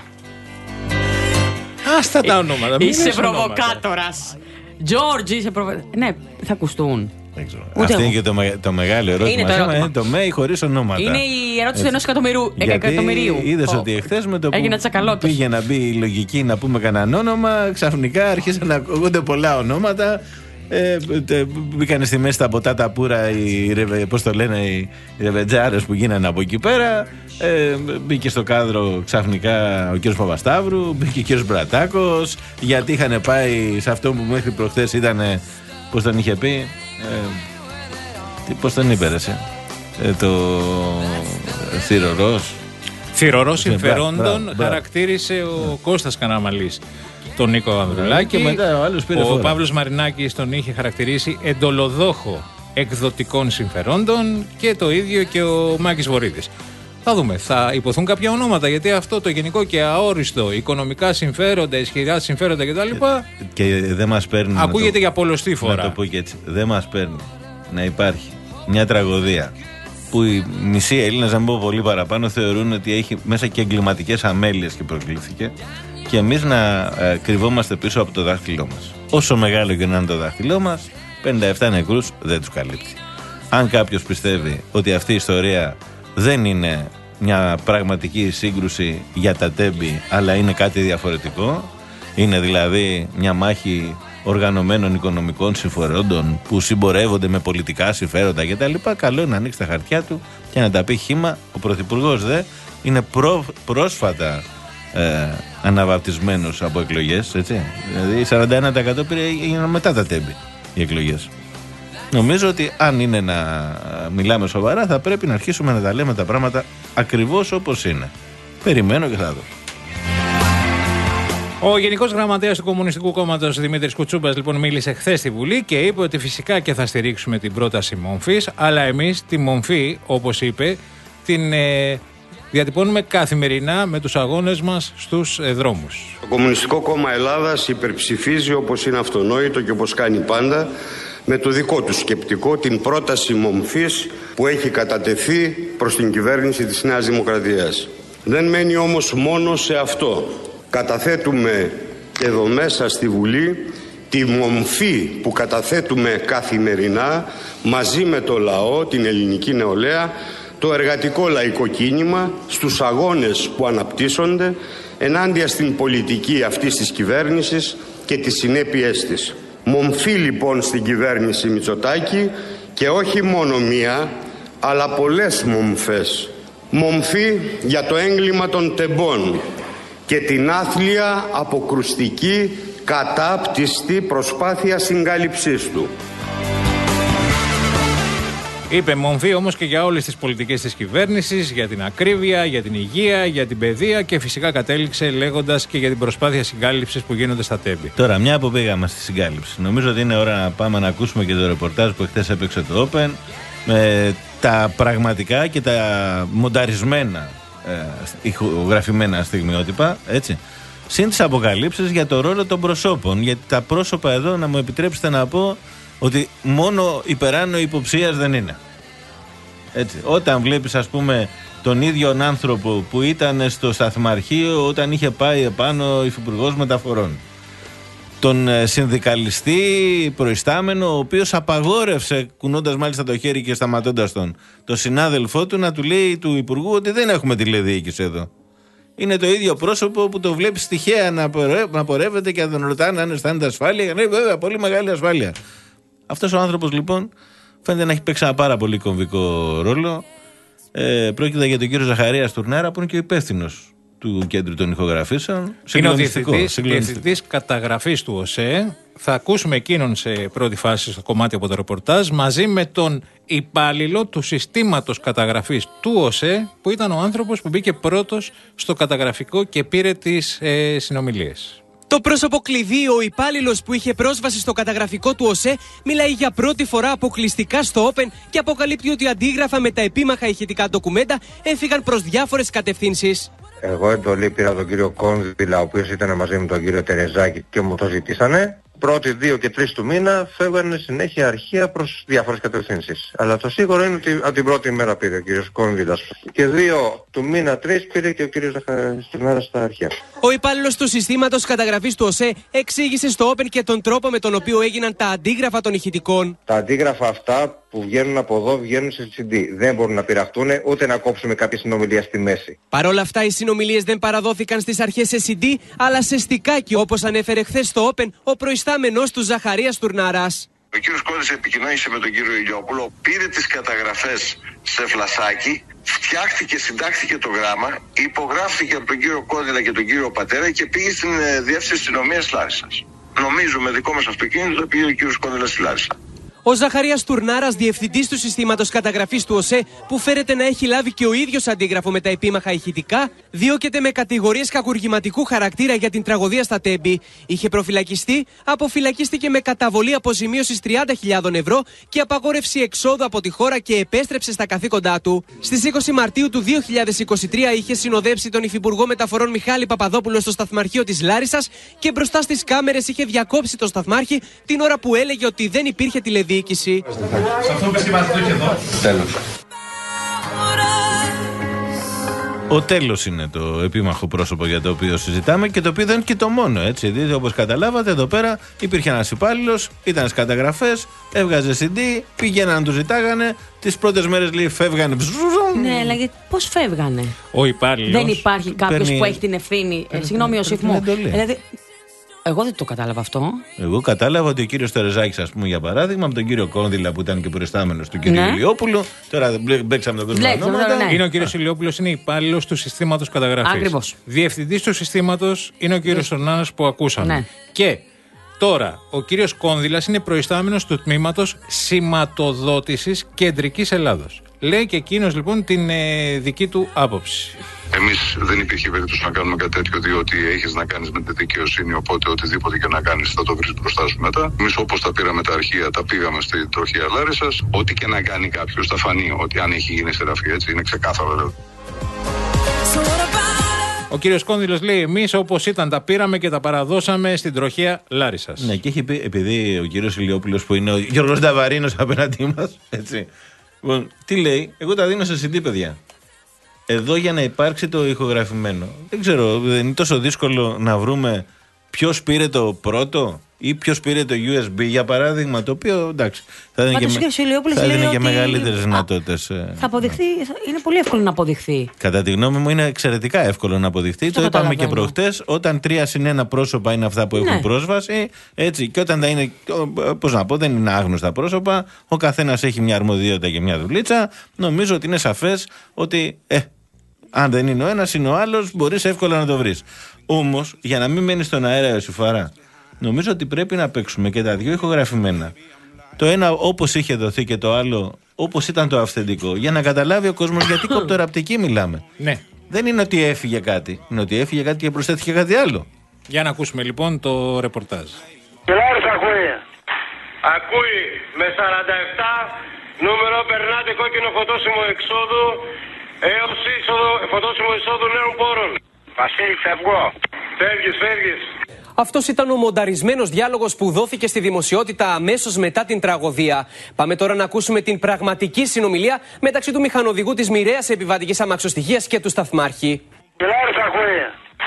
Άστα τα ονόματα. μην είσαι λες ονόματα. προβοκάτορας. Τζόρτζ, είσαι προβοκάτορας. Ναι, θα ακουστούν. Δεν ξέρω. Ούτε Αυτό εγώ. είναι και το, με- το μεγάλο ερώτημα. Είναι το Σήμερα ερώτημα. είναι το ΜΕΙ χωρίς ονόματα. Είναι η ερώτηση ενός εκατομμυρίου. Γιατί εκατομμυρίου. είδες Ω. ότι εχθές με το Έγινε που τσακαλώτος. πήγε να μπει η λογική να πούμε κανέναν όνομα, ξαφνικά άρχισαν να ακούγονται πολλά ονόματα Ε, μπήκανε στη μέση τα ποτά τα πουρα, οι, πώς το λένε, οι ρεβετζάρες που γίνανε από εκεί πέρα. Ε, μπήκε στο κάδρο ξαφνικά ο κύριος Παπασταύρου, μπήκε ο κύριος Μπρατάκος, γιατί είχαν πάει σε αυτό που μέχρι προχθές ήταν, πώς τον είχε πει, ε, πώς τον είπε, ε, το θηρορός. Θηρορός συμφερόντων χαρακτήρισε ο Κώστας Καραμαλής τον Νίκο Ανδρουλάκη. Και μετά ο άλλος πήρε ο φόρα. Παύλος Μαρινάκης τον είχε χαρακτηρίσει εντολοδόχο εκδοτικών συμφερόντων και το ίδιο και ο Μάκης Βορίδης. Θα δούμε, θα υποθούν κάποια ονόματα, γιατί αυτό το γενικό και αόριστο οικονομικά συμφέροντα, ισχυρά συμφέροντα κτλ. Και δεν μας παίρνει. Ακούγεται το, για πολλωστή φορά. Να το πω και έτσι. Δεν μας παίρνει να υπάρχει μια τραγωδία που οι μισοί Έλληνες, να μην πω πολύ παραπάνω, θεωρούν ότι έχει μέσα και εγκληματικές αμέλειες και προκλήθηκε, και εμείς να ε, κρυβόμαστε πίσω από το δάχτυλό μας. Όσο μεγάλο και να είναι το δάχτυλό μας, πενήντα επτά νεκρούς δεν τους καλύπτει. Αν κάποιος πιστεύει ότι αυτή η ιστορία δεν είναι μια πραγματική σύγκρουση για τα τέμπη, αλλά είναι κάτι διαφορετικό, είναι δηλαδή μια μάχη οργανωμένων οικονομικών συμφερόντων που συμπορεύονται με πολιτικά συμφέροντα κτλ., καλό είναι να ανοίξει τα χαρτιά του και να τα πει χύμα. Ο Πρωθυπουργός δε είναι προ, πρόσφατα ε, αναβαπτισμένος από εκλογές, έτσι. Δηλαδή σαράντα ένα τοις εκατό πήρε μετά τα τέμπη οι εκλογές. Νομίζω ότι αν είναι να μιλάμε σοβαρά, θα πρέπει να αρχίσουμε να τα λέμε τα πράγματα ακριβώς όπως είναι. Περιμένω και θα δω. Ο Γενικός Γραμματέας του Κομμουνιστικού Κόμματος Δημήτρης Κουτσούμπας λοιπόν μίλησε χθες στη Βουλή και είπε ότι φυσικά και θα στηρίξουμε την πρόταση μομφής, αλλά εμείς τη μομφή, όπως είπε, την ε, διατυπώνουμε καθημερινά με τους αγώνες μας στους ε, δρόμους. Το Κομμουνιστικό Κόμμα Ελλάδας υπερψηφίζει, όπως είναι αυτονόητο και όπως κάνει πάντα, με το δικό του σκεπτικό την πρόταση μομφής που έχει κατατεθεί προς την κυβέρνηση της Νέας Δημοκρατίας. Δεν μένει όμως μόνο σε αυτό. Καταθέτουμε εδώ μέσα στη Βουλή τη μομφή που καταθέτουμε καθημερινά μαζί με το λαό, την ελληνική νεολαία, το εργατικό λαϊκό κίνημα στους αγώνες που αναπτύσσονται ενάντια στην πολιτική αυτής της κυβέρνησης και τις συνέπειές της. Μομφή λοιπόν στην κυβέρνηση Μητσοτάκη, και όχι μόνο μία, αλλά πολλές μομφές. Μομφή για το έγκλημα των τεμπών και την άθλια, αποκρουστική, κατάπτυστη προσπάθεια συγκάλυψής του. Είπε μομφή όμως και για όλες τις πολιτικές της κυβέρνησης, για την ακρίβεια, για την υγεία, για την παιδεία, και φυσικά κατέληξε λέγοντας και για την προσπάθεια συγκάλυψης που γίνονται στα τέμπη. Τώρα, μια που πήγαμε στη συγκάλυψη, νομίζω ότι είναι ώρα να πάμε να ακούσουμε και το ρεπορτάζ που χθες έπαιξε το Open, με τα πραγματικά και τα μονταρισμένα ε, ηχογραφημένα στιγμιότυπα, έτσι. Συν τις αποκαλύψεις για το ρόλο των προσώπων, γιατί τα πρόσωπα εδώ, να μου επιτρέψετε να πω, ότι μόνο υπεράνω υποψίας δεν είναι. Έτσι. Όταν βλέπεις, ας πούμε, τον ίδιο άνθρωπο που ήταν στο σταθμαρχείο όταν είχε πάει επάνω ο υφυπουργός μεταφορών, τον συνδικαλιστή προϊστάμενο, ο οποίος απαγόρευσε, κουνώντας μάλιστα το χέρι και σταματώντας τον, τον συνάδελφό του να του λέει του υπουργού ότι δεν έχουμε τηλεδιοίκηση εδώ. Είναι το ίδιο πρόσωπο που το βλέπεις τυχαία να, πορε, να πορεύεται και να τον ρωτάνε αν αισθάνεται ασφάλεια. Ναι, βέβαια, πολύ μεγάλη ασφάλεια. Αυτός ο άνθρωπος λοιπόν φαίνεται να έχει παίξει ένα πάρα πολύ κομβικό ρόλο. Ε, πρόκειται για τον κύριο Ζαχαρία Στουρνάρα, που είναι και ο υπεύθυνος του κέντρου των ηχογραφήσεων. Είναι ο διευθυντής καταγραφής του ΟΣΕ. Θα ακούσουμε εκείνον σε πρώτη φάση στο κομμάτι από το ρεπορτάζ, μαζί με τον υπάλληλο του συστήματος καταγραφής του ΟΣΕ, που ήταν ο άνθρωπος που μπήκε πρώτος στο καταγραφικό και πήρε τις ε, συνομιλίες. Το πρόσωπο κλειδί, ο υπάλληλος που είχε πρόσβαση στο καταγραφικό του ΟΣΕ, μιλάει για πρώτη φορά αποκλειστικά στο Open και αποκαλύπτει ότι αντίγραφα με τα επίμαχα ηχητικά ντοκουμέντα έφυγαν προς διάφορες κατευθύνσεις. Εγώ εντολή πήρα τον κύριο Κόνδυλα, ο οποίος ήταν μαζί με τον κύριο Τερεζάκη, και μου το ζητήσανε. Πρώτη, δύο και τρεις του μήνα φεύγανε συνέχεια αρχεία προς διάφορες κατευθύνσεις. Αλλά το σίγουρο είναι ότι από την πρώτη μέρα πήρε ο κύριος Κόνδυλας. Και δύο του μήνα τρεις πήρε και ο κύριος Ζαχαρία στα αρχεία. Ο υπάλληλος του συστήματος καταγραφής του ΟΣΕ εξήγησε στο Open και τον τρόπο με τον οποίο έγιναν τα αντίγραφα των ηχητικών. Τα αντίγραφα αυτά που βγαίνουν από εδώ βγαίνουν σε σι ντι. Δεν μπορούν να πειραχτούν ούτε να κόψουμε κάποια συνομιλία στη μέση. Παρ' όλα αυτά, οι συνομιλίες δεν παραδόθηκαν στις αρχές σε σι ντι, αλλά σε στικάκι, όπως ανέφερε χθες στο Open ο προϊστάμενος του Ζαχαρίας Τουρνάρας. Ο κύριος Κώδης επικοινώνησε με τον κύριο Ηλιόπουλο, πήρε τις καταγραφές σε φλασάκι, φτιάχτηκε, συντάχθηκε το γράμμα, υπογράφηκε από τον κύριο Κώδηλα και τον κύριο Πατέρα και πήγε στην διεύθυνση αστυνομίας Λάρισσας. Νομίζω με δικό μας αυτοκίνητο πήγε ο κύριος Κώδηλας στη Λάρισα. Ο Ζαχαρίας Τουρνάρας, διευθυντής του συστήματος καταγραφής του ΟΣΕ, που φέρεται να έχει λάβει και ο ίδιος αντίγραφο με τα επίμαχα ηχητικά, διώκεται με κατηγορίες κακουργηματικού χαρακτήρα για την τραγωδία στα Τέμπη. Είχε προφυλακιστεί, αποφυλακίστηκε με καταβολή αποζημίωσης τριάντα χιλιάδες ευρώ και απαγόρευση εξόδου από τη χώρα και επέστρεψε στα καθήκοντά του. Στις είκοσι Μαρτίου του δύο χιλιάδες είκοσι τρία είχε συνοδεύσει τον Υφυπουργό Μεταφορών Μιχάλη Παπαδόπουλο στο σταθμαρχείο της Λάρισσας και μπροστά στις κάμερες είχε διακόψει τον σταθμάρχη την ώρα που έλεγε ότι δεν υπήρχε τηλεδιοίκηση. Σε αυτό που είμαστε και εδώ. Τέλος. Ο Τέλος είναι το επίμαχο πρόσωπο για το οποίο συζητάμε και το οποίο δεν είναι και το μόνο, έτσι. Δηλαδή, όπως καταλάβατε, εδώ πέρα υπήρχε ένας υπάλληλος, ήταν στις καταγραφές, έβγαζε σι ντι, πήγαιναν να του ζητάγανε. Τις πρώτες μέρες λέει φεύγανε. Ναι, αλλά πώς φεύγανε? Ο υπάλληλος. Δεν υπάρχει κάποιος παίρνει... που έχει την ευθύνη. Ε, συγγνώμη, ο Σιφμό. Δηλαδή. Εγώ δεν το κατάλαβα αυτό. Εγώ κατάλαβα ότι ο κύριος Τερεζάκης, ας πούμε, για παράδειγμα, με τον κύριο Κόνδυλα που ήταν και προϊστάμενος του κύριου ναι. Ηλιόπουλου. Τώρα μπέξαμε τον κόσμο. Ναι. Είναι ο κύριος Ηλιόπουλος, είναι υπάλληλος του συστήματος καταγραφής. Ακριβώς. Διευθυντής του συστήματος είναι ο κύριος Τουρνάρας που ακούσαμε. Ναι. Και τώρα ο κύριος Κόνδυλας είναι προϊστάμενος του τμήματος σηματοδότησης Κεντρικής Ελλάδος. Λέει και εκείνος λοιπόν την ε, δική του άποψη. Εμείς δεν υπήρχε περίπτωση να κάνουμε κάτι τέτοιο, διότι έχεις να κάνεις με τη δικαιοσύνη. Οπότε οτιδήποτε και να κάνεις θα το βρεις μπροστά σου μετά. Εμείς όπως τα πήραμε τα αρχεία, τα πήγαμε στην τροχία Λάρισσας. Ό,τι και να κάνει κάποιος θα φανεί ότι αν έχει γίνει στεραφή, έτσι. Είναι ξεκάθαρο δηλαδή. Ο κύριος Κόνδυλος λέει: εμείς όπως ήταν τα πήραμε και τα παραδώσαμε στην τροχία Λάρισσας. Ναι, και έχει πει, επειδή ο κύριος Ηλιόπουλος που είναι ο Γιώργος Νταβαρίνος απέναντί μας, έτσι. Λοιπόν, τι λέει, εγώ τα δίνω σε σι ντι, παιδιά. Εδώ για να υπάρξει το ηχογραφημένο. Δεν ξέρω, δεν είναι τόσο δύσκολο να βρούμε ποιος πήρε το πρώτο ή ποιος πήρε το γιου ες μπι, για παράδειγμα, το οποίο εντάξει. Θα δίνει και, με, και μεγαλύτερες δυνατότητες. Θα αποδειχθεί, είναι πολύ εύκολο να αποδειχθεί. Κατά τη γνώμη μου, είναι εξαιρετικά εύκολο να αποδειχθεί. Το, το είπαμε και προχτές. Όταν τρία συν ένα πρόσωπα είναι αυτά που έχουν ναι. πρόσβαση, έτσι, και όταν τα είναι, πώς να πω, δεν είναι άγνωστα πρόσωπα, ο καθένας έχει μια αρμοδιότητα και μια δουλίτσα. Νομίζω ότι είναι σαφές ότι, ε, αν δεν είναι ο ένας, είναι ο άλλος, μπορείς εύκολα να το βρεις. Όμως, για να μην μένει στον αέρα, Ιωσήφαρα, νομίζω ότι πρέπει να παίξουμε και τα δύο ηχογραφημένα. Το ένα όπως είχε δοθεί και το άλλο όπως ήταν το αυθεντικό. Για να καταλάβει ο κόσμος γιατί κοπτοραπτική μιλάμε. Ναι. Δεν είναι ότι έφυγε κάτι. Είναι ότι έφυγε κάτι και προσθέθηκε κάτι άλλο. Για να ακούσουμε λοιπόν το ρεπορτάζ. Κελάρης ακούει. Ακούει με σαράντα επτά νούμερο περνάτε κόκκινο φωτόσημο εξόδου έως είσοδο, φωτόσημο εισόδου νέων πόρων. Βασίλη, φεύγω. Φεύγεις, φεύγεις. Αυτός ήταν ο μονταρισμένος διάλογος που δόθηκε στη δημοσιότητα αμέσως μετά την τραγωδία. Πάμε τώρα να ακούσουμε την πραγματική συνομιλία μεταξύ του μηχανοδηγού της μοιραίας επιβατικής αμαξοστοιχείας και του σταθμάρχη. Κελάρης ακούει.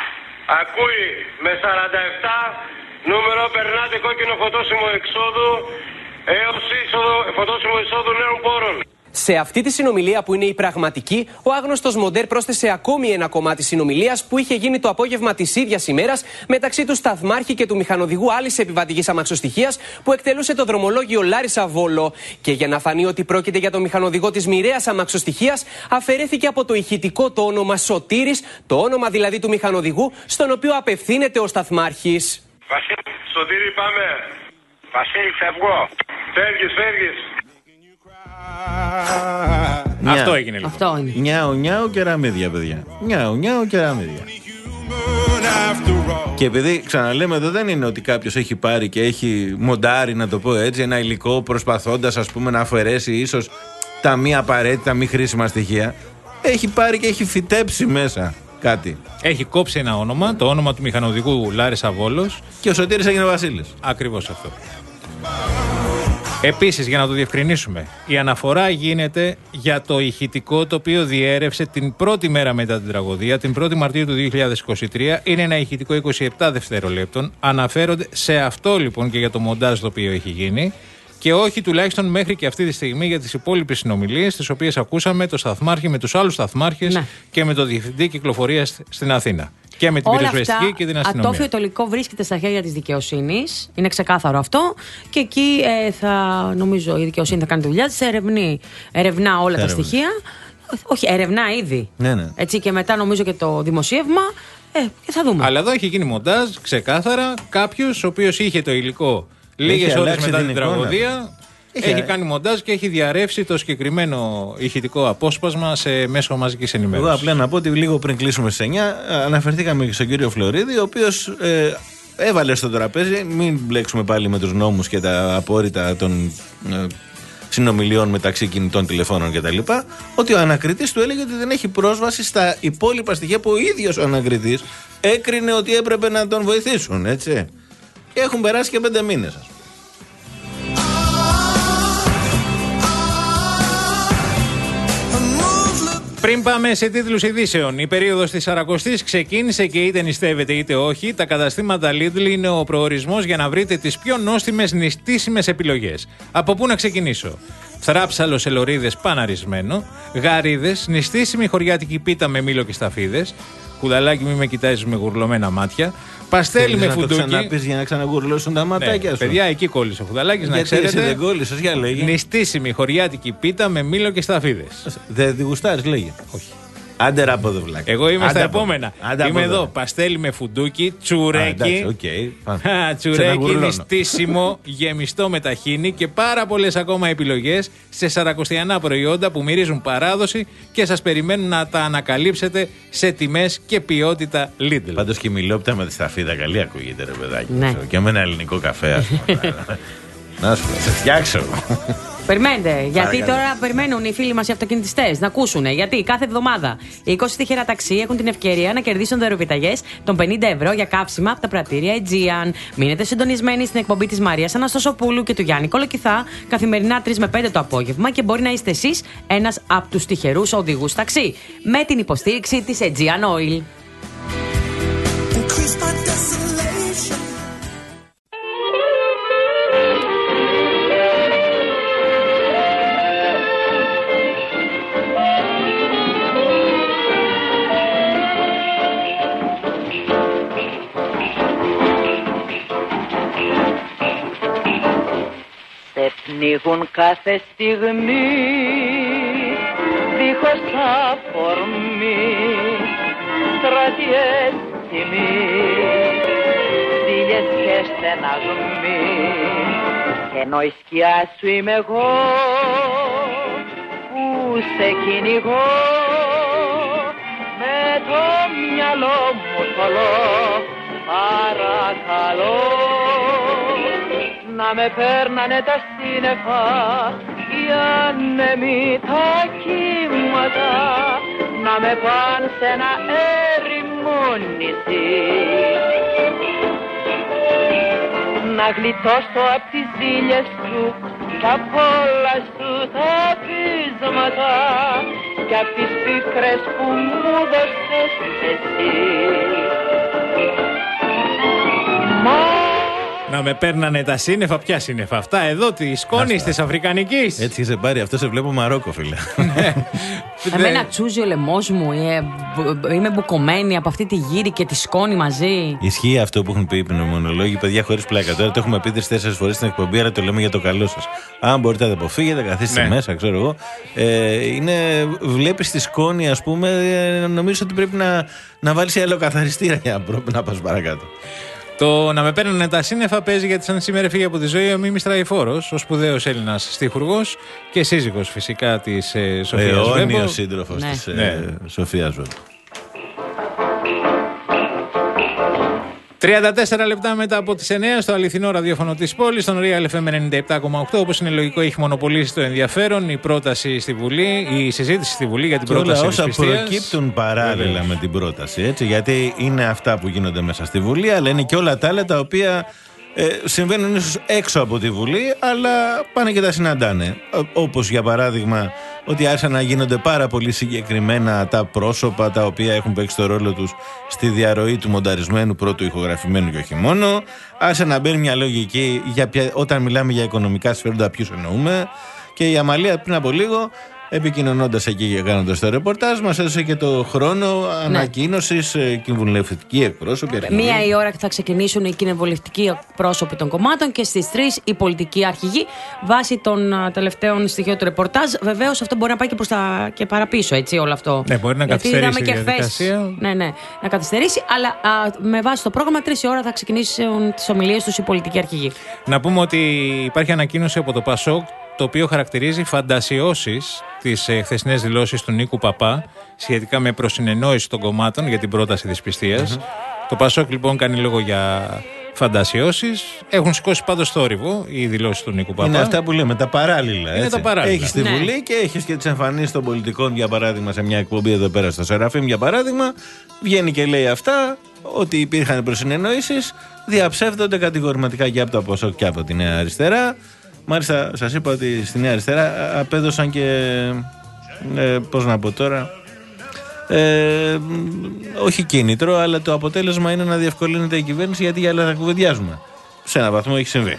Ακούει με σαράντα επτά νούμερο περνάτε κόκκινο φωτόσημο εξόδου έως είσοδο, φωτόσημο εισόδου νέων πόρων. Σε αυτή τη συνομιλία που είναι η πραγματική, ο άγνωστος Μοντέρ πρόσθεσε ακόμη ένα κομμάτι συνομιλίας που είχε γίνει το απόγευμα της ίδιας ημέρας μεταξύ του σταθμάρχη και του μηχανοδηγού άλλης επιβατικής αμαξοστοιχείας που εκτελούσε το δρομολόγιο Λάρισα Βόλο. Και για να φανεί ότι πρόκειται για τον μηχανοδηγό της μοιραίας αμαξοστοιχείας, αφαιρέθηκε από το ηχητικό το όνομα Σωτήρης, το όνομα δηλαδή του μηχανοδηγού, στον οποίο απευθύνεται ο σταθμάρχης. Βασίλη, Σωτήρη, πάμε. Βασίλη, φεύγω. Φεύγεις, φεύγεις. Νιά. Αυτό έγινε λοιπόν. Αυτό είναι. Νιάου, νιάου και ραμίδια, παιδιά. Νιάου, νιάου και ραμίδια. Και επειδή ξαναλέμε εδώ δεν είναι ότι κάποιος έχει πάρει και έχει μοντάρει, να το πω έτσι, ένα υλικό προσπαθώντας ας πούμε να αφαιρέσει ίσως τα μη απαραίτητα, μη χρήσιμα στοιχεία. Έχει πάρει και έχει φυτέψει μέσα κάτι. Έχει κόψει ένα όνομα, το όνομα του μηχανοδηγού Λάρισα Βόλος. Και ο Σωτήρης έγινε Βασίλης. Ακριβώς αυτό. Επίσης, για να το διευκρινίσουμε, η αναφορά γίνεται για το ηχητικό το οποίο διέρευσε την πρώτη μέρα μετά την τραγωδία, την πρώτη Μαρτίου του δύο χιλιάδες είκοσι τρία. Είναι ένα ηχητικό είκοσι επτά δευτερολέπτων. Αναφέρονται σε αυτό λοιπόν και για το μοντάζ το οποίο έχει γίνει. Και όχι τουλάχιστον μέχρι και αυτή τη στιγμή για τις υπόλοιπες συνομιλίες, τις οποίες ακούσαμε το σταθμάρχη με τους άλλους σταθμάρχες ναι. και με το διευθυντή κυκλοφορίας στην Αθήνα. Και με την Όλα πυροσβεστική αυτά, και την αστυνομία. ατόφιο το υλικό βρίσκεται στα χέρια της δικαιοσύνης. Είναι ξεκάθαρο αυτό. Και εκεί ε, θα, νομίζω η δικαιοσύνη θα κάνει τη δουλειά της. Ερευνεί, ερευνά όλα τα στοιχεία. Όχι, ερευνά ήδη. Ναι, ναι. Έτσι, και μετά νομίζω και το δημοσίευμα. Ε, και θα δούμε. Αλλά εδώ έχει γίνει μοντάζ ξεκάθαρα. Κάποιος ο οποίος είχε το υλικό λίγες ώρες μετά την, την τραγωδία. Έχει, έχει κάνει μοντάζ και έχει διαρρεύσει το συγκεκριμένο ηχητικό απόσπασμα σε μέσο μαζικής ενημέρωσης. Εγώ απλά να πω ότι λίγο πριν κλείσουμε στις εννιά αναφερθήκαμε και στον κύριο Φλωρίδη, ο οποίος ε, έβαλε στο τραπέζι, μην μπλέξουμε πάλι με τους νόμους και τα απόρριτα των ε, συνομιλιών μεταξύ κινητών τηλεφώνων κτλ. Ότι ο ανακριτής του έλεγε ότι δεν έχει πρόσβαση στα υπόλοιπα στοιχεία που ο ίδιος ο ανακριτής έκρινε ότι έπρεπε να τον βοηθήσουν. Έτσι. Και έχουν περάσει και πέντε μήνες. Πριν πάμε σε τίτλους ειδήσεων, η περίοδος της Σαρακοστής ξεκίνησε και είτε νηστεύετε είτε όχι, τα καταστήματα Lidl είναι ο προορισμός για να βρείτε τις πιο νόστιμες νηστίσιμες επιλογές. Από πού να ξεκινήσω? Θράψαλο σε λωρίδες παναρισμένο, γαρίδες, νηστίσιμη χωριάτικη πίτα με μήλο και σταφίδες, κουδαλάκι μη με κοιτάζεις με γουρλωμένα μάτια, παστέλι με φουντούκι. Να το ξαναπείς για να ξαναγουρλώσουν τα ματάκια ναι, σου. Παιδιά, εκεί κόλλησε ο Χουδαλάκης, να ξέρετε. Γιατί δεν κόλλησες, για λέγε. Νηστίσιμη χωριάτικη πίτα με μύλο και σταφίδες. Δεν τη γουστάρεις, λέγε. Όχι. Άντε ράπο δε βλάκα. Εγώ είμαι Άντε στα από... επόμενα. Άντε είμαι εδώ. εδώ. Παστέλι με φουντούκι, τσουρέκι. Α, okay. Τσουρέκι, νηστίσιμο, γεμιστό με ταχίνι και πάρα πολλές ακόμα επιλογές σε σαρακοστιανά προϊόντα που μυρίζουν παράδοση και σας περιμένουν να τα ανακαλύψετε σε τιμές και ποιότητα Lidl. Πάντως και η μιλόπιτα με τη σταφίδα καλή ακούγεται, ρε παιδάκι. Ναι. Και με ένα ελληνικό καφέ, ας πούμε. Να σου σε φτιάξω. Περιμένετε, γιατί Παρακαλώ. τώρα περιμένουν οι φίλοι μας οι αυτοκινητιστές να ακούσουν. Γιατί κάθε εβδομάδα οι είκοσι τυχερά ταξί έχουν την ευκαιρία να κερδίσουν δωρεοπιταγές των πενήντα ευρώ για καύσιμα από τα πρατήρια Aegean. Μείνετε συντονισμένοι στην εκπομπή της Μαρίας Αναστασοπούλου και του Γιάννη Κολοκυθά καθημερινά τρεις με πέντε το απόγευμα και μπορεί να είστε εσείς ένας από τους τυχερούς οδηγούς ταξί. Με την υποστήριξη της Aegean Oil. Πνίγουν κάθε στιγμή δίχως αφορμή στρατιές τιμής, ζήλιες και στεναγμοί, ενώ η σκιά σου είμαι εγώ που σε κυνηγώ με το μυαλό μου θολό. Παρακαλώ να με παίρνανε τα σύννεφα, οι άνεμοι τα κύματα, να με πάνε σε ένα έρημο νησί, να γλιτώσω απ' τις ζήλιες σου κι απ' όλα σου τα πείσματα κι απ' τις πίκρες που μου δώσες εσύ. Να με παίρνανε τα σύννεφα, ποια σύννεφα αυτά εδώ, τη σκόνη τη Αφρικανική. Έτσι σε πάρει, αυτό σε βλέπω Μαρόκο, φίλε. Εμένα τσούζει ο λαιμός μου, είμαι μπουκωμένη από αυτή τη γύρι και τη σκόνη μαζί. Ισχύει αυτό που έχουν πει οι πνευμονολόγοι, παιδιά, χωρίς πλάκα. Τώρα το έχουμε πει τρεις-τέσσερις φορές στην εκπομπή, αλλά το λέμε για το καλό σας. Αν μπορείτε να το αποφύγετε, καθίστε ναι. μέσα, ξέρω εγώ. Ε, είναι, βλέπεις τη σκόνη, ας πούμε, ε, νομίζω ότι πρέπει να, να βάλεις αλλοκαθαριστήρα για να πας παρακάτω. Το να με παίρνουν τα σύννεφα παίζει γιατί σαν σήμερα φύγει από τη ζωή ο Μίμης Τραϊφόρος, ο σπουδαίος Έλληνας στιχουργός και σύζυγος φυσικά της ε, Σοφίας Βέμπο. Αιώνιος σύντροφος ναι. της ε, ναι. Σοφίας Βέμπο. τριάντα τέσσερα λεπτά μετά από τις εννιά στο αληθινό ραδιόφωνο της πόλης, στον Real εφ εμ ενενήντα επτά κόμμα οκτώ. Όπως είναι λογικό, έχει μονοπολίσει το ενδιαφέρον η πρόταση στη Βουλή, η συζήτηση στη Βουλή για την και πρόταση όλα όσα της πιστείας. Προκύπτουν παράλληλα Βέβαια. με την πρόταση, έτσι, γιατί είναι αυτά που γίνονται μέσα στη Βουλή, αλλά είναι και όλα τα άλλα τα οποία ε, συμβαίνουν ίσως έξω από τη Βουλή, αλλά πάνε και τα συναντάνε. Όπως για παράδειγμα ότι άρχισαν να γίνονται πάρα πολύ συγκεκριμένα τα πρόσωπα τα οποία έχουν παίξει το ρόλο τους στη διαρροή του μονταρισμένου πρώτου ηχογραφημένου και όχι μόνο. Άρχισε να μπαίνει μια λογική για ποια, όταν μιλάμε για οικονομικά συμφέροντα ποιους εννοούμε. Και η Αμαλία πριν από λίγο επικοινωνώντας εκεί και κάνοντας το ρεπορτάζ, μας έδωσε και το χρόνο Ναι. ανακοίνωσης, κοινοβουλευτικοί εκπρόσωποι. Μία η ώρα θα ξεκινήσουν οι κοινοβουλευτικοί εκπρόσωποι των κομμάτων και στις τρεις οι πολιτικοί αρχηγοί βάσει των α, τελευταίων στοιχείων του ρεπορτάζ. Βεβαίως αυτό μπορεί να πάει και προς τα και παραπίσω, έτσι, όλο αυτό. Ναι, μπορεί να Γιατί καθυστερήσει η είδαμε και διαδικασία. χθες, ναι, ναι, να καθυστερήσει, αλλά α, με βάση το πρόγραμμα τρεις η ώρα θα ξεκινήσουν τις ομιλίες τους οι πολιτικοί αρχηγοί. Να πούμε ότι υπάρχει ανακοίνωση από το ΠΑΣΟΚ, το οποίο χαρακτηρίζει φαντασιώσεις τις ε, χθεσινές δηλώσεις του Νίκου Παπά σχετικά με προσυνεννόηση των κομμάτων για την πρόταση δυσπιστίας. Mm-hmm. Το ΠΑΣΟΚ λοιπόν κάνει λόγο για φαντασιώσεις. Έχουν σηκώσει πάντως θόρυβο οι δηλώσεις του Νίκου Παπά. Είναι αυτά που λέμε, τα παράλληλα. Είναι έτσι. τα παράλληλα. Έχεις τη Ναι. Βουλή και έχεις και τις εμφανίσεις των πολιτικών, για παράδειγμα, σε μια εκπομπή εδώ πέρα στο Σεραφείμ, για παράδειγμα. Βγαίνει και λέει αυτά, ότι υπήρχαν προσυνεννοήσεις, διαψεύδονται κατηγορηματικά και από το ΠΑΣΟΚ και από τη Νέα Αριστερά. Μάλιστα, σας είπα ότι στη Νέα Αριστερά απέδωσαν και. Ε, πώς να πω τώρα. Ε, όχι κίνητρο, αλλά το αποτέλεσμα είναι να διευκολύνεται η κυβέρνηση, γιατί για άλλα θα κουβεντιάζουμε. Σε έναν βαθμό έχει συμβεί.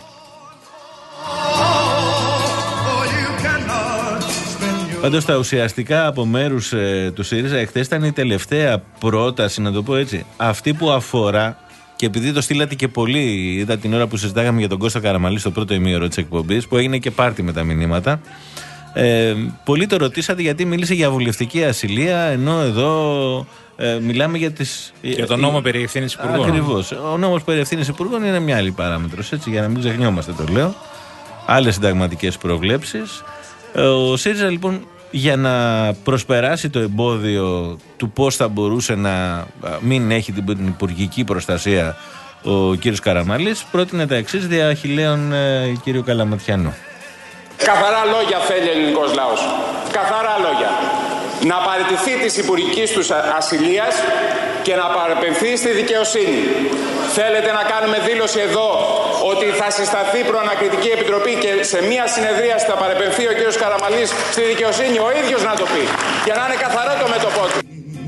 Πάντως τα ουσιαστικά από μέρους ε, του ΣΥΡΙΖΑ εχθές ήταν η τελευταία πρόταση, να το πω έτσι, αυτή που αφορά, και επειδή το στείλατε και πολύ, είδα την ώρα που συζητάγαμε για τον Κώστα Καραμαλή στο πρώτο ημίωρο της εκπομπής, που έγινε και πάρτι με τα μηνύματα. Ε, πολλοί το ρωτήσατε γιατί μίλησε για βουλευτική ασυλία, ενώ εδώ ε, μιλάμε για τις. Για τον νόμο περί ευθύνης υπουργών. Ακριβώς. Ο νόμος περί ευθύνης υπουργών είναι μια άλλη παράμετρος, έτσι, για να μην ξεχνιόμαστε, το λέω. Άλλες συνταγματικές προβλέψεις. Ο ΣΥΡΙΖΑ λοιπόν, για να προσπεράσει το εμπόδιο του πώς θα μπορούσε να μην έχει την υπουργική προστασία ο κύριος Καραμαλής, πρότεινε τα εξής δια χιλέων ε, κύριο Καλαματιανού. Καθαρά λόγια θέλει ο ελληνικός λαός. Καθαρά λόγια. Να παραιτηθεί της υπουργικής τους ασυλίας και να παραπεμφθεί στη δικαιοσύνη. Θέλετε να κάνουμε δήλωση εδώ ότι θα συσταθεί προανακριτική επιτροπή και σε μία συνεδρίαση θα παραπεμφθεί ο κύριος Καραμαλής στη δικαιοσύνη ο ίδιος να το πει, για να είναι καθαρό το μέτωπό του.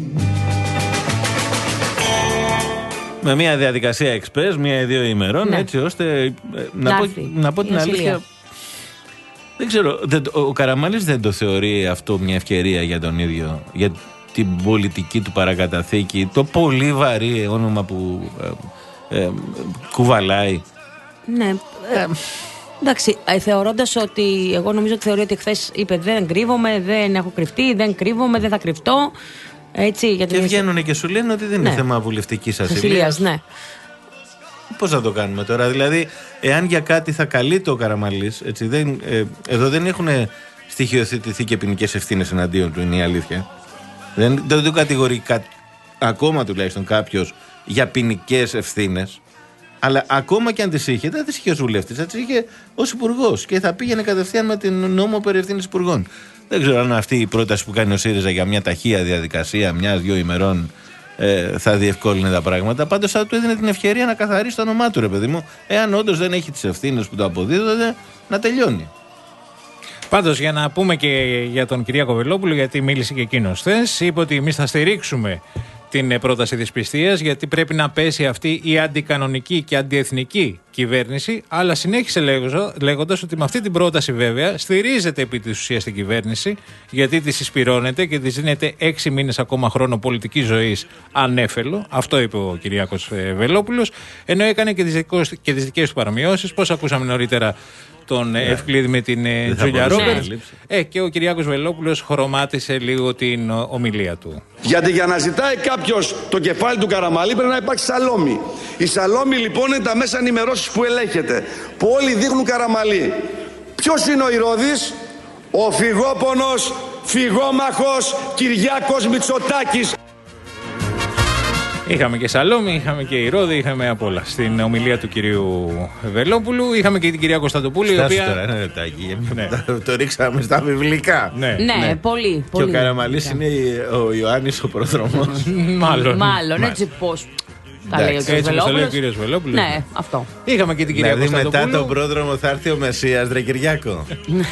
Με μια διαδικασία εξπρές, μία ή δύο ημερών, ναι, έτσι ώστε ε, να, πω, να πω την αλήθεια. Δεν ξέρω, δεν, ο Καραμαλής δεν το θεωρεί αυτό μια ευκαιρία για τον ίδιο, για την πολιτική του παρακαταθήκη, το πολύ βαρύ όνομα που ε, ε, κουβαλάει. Ναι, ε, εντάξει, ε, θεωρώντας ότι, εγώ νομίζω ότι θεωρεί ότι χθες είπε δεν κρύβομαι, δεν έχω κρυφτεί, δεν κρύβομαι, δεν θα κρυφτώ. Έτσι, γιατί και βγαίνουν και σου λένε ότι δεν είναι ναι. θέμα βουλευτικής ασυλίας. Ναι. Πώς θα το κάνουμε τώρα, δηλαδή, εάν για κάτι θα καλείται ο Καραμαλής, έτσι, δεν, ε, εδώ δεν έχουν στοιχειοθετηθεί και ποινικές ευθύνες εναντίον του, είναι η αλήθεια. Δεν, δεν το κατηγορεί κα, ακόμα τουλάχιστον κάποιος για ποινικές ευθύνες, αλλά ακόμα και αν τις είχε, δεν τις είχε ως βουλευτής, θα τις είχε ως υπουργός και θα πήγαινε κατευθείαν με την νόμο περί ευθύνης υπουργών. Δεν ξέρω αν αυτή η πρόταση που κάνει ο ΣΥΡΙΖΑ για μια ταχεία διαδικασία μιας-δυο ημερών Ε, θα διευκόλυνε τα πράγματα. Πάντως θα του έδινε την ευκαιρία να καθαρίσει το όνομά του, ρε παιδί μου, εάν όντως δεν έχει τις ευθύνες που του αποδίδονται, να τελειώνει. Πάντως, για να πούμε και για τον Κυριάκο Βελόπουλο, γιατί μίλησε και εκείνος χθες, είπε ότι εμείς θα στηρίξουμε την πρόταση δυσπιστίας, γιατί πρέπει να πέσει αυτή η αντικανονική και αντιεθνική κυβέρνηση, αλλά συνέχισε λέγοντας ότι με αυτή την πρόταση βέβαια στηρίζεται επί της ουσίας την κυβέρνηση, γιατί τη συσπυρώνεται και της δίνεται έξι μήνες ακόμα χρόνο πολιτικής ζωής ανέφελο. Αυτό είπε ο Κυριάκος Βελόπουλος, ενώ έκανε και τις, δικούς, και τις δικές του παρομοιώσεις, πώς ακούσαμε νωρίτερα τον yeah. Ευκλήδη με την yeah. Τζούλια Ρόμπερτς. Ε, και ο Κυριάκος Βελόπουλος χρωμάτισε λίγο την ομιλία του. Γιατί για να ζητάει κάποιος το κεφάλι του Καραμαλή πρέπει να υπάρξει σαλόμι. Η σαλόμι λοιπόν είναι τα μέσα ενημερώσεις που ελέγχεται, που όλοι δείχνουν Καραμαλή. Ποιος είναι ο Ηρώδης? Ο φυγόπονος, φυγόμαχος Κυριάκος Μητσοτάκης. Είχαμε και Σαλόμη, είχαμε και Ηρώδη, είχαμε απ' όλα. Στην ομιλία του κυρίου Βελόπουλου είχαμε και την κυρία Κωνσταντοπούλου. Στάσου η οποία... τώρα ένα λεπτάκι. Ναι. Το, το ρίξαμε στα βιβλικά. Ναι, ναι, ναι. πολύ. Και ο Καραμαλής είναι ο Ιωάννης ο πρόδρομος. Μάλλον. Μάλλον, έτσι πώς. Τα λέει ο κύριος Βελόπουλος. Ναι, αυτό. Είχαμε και την κυρία δηλαδή, Κωνσταντοπούλου. Μετά τον πρόδρομο θα έρθει ο Μεσσίας, ρε Κυριάκο.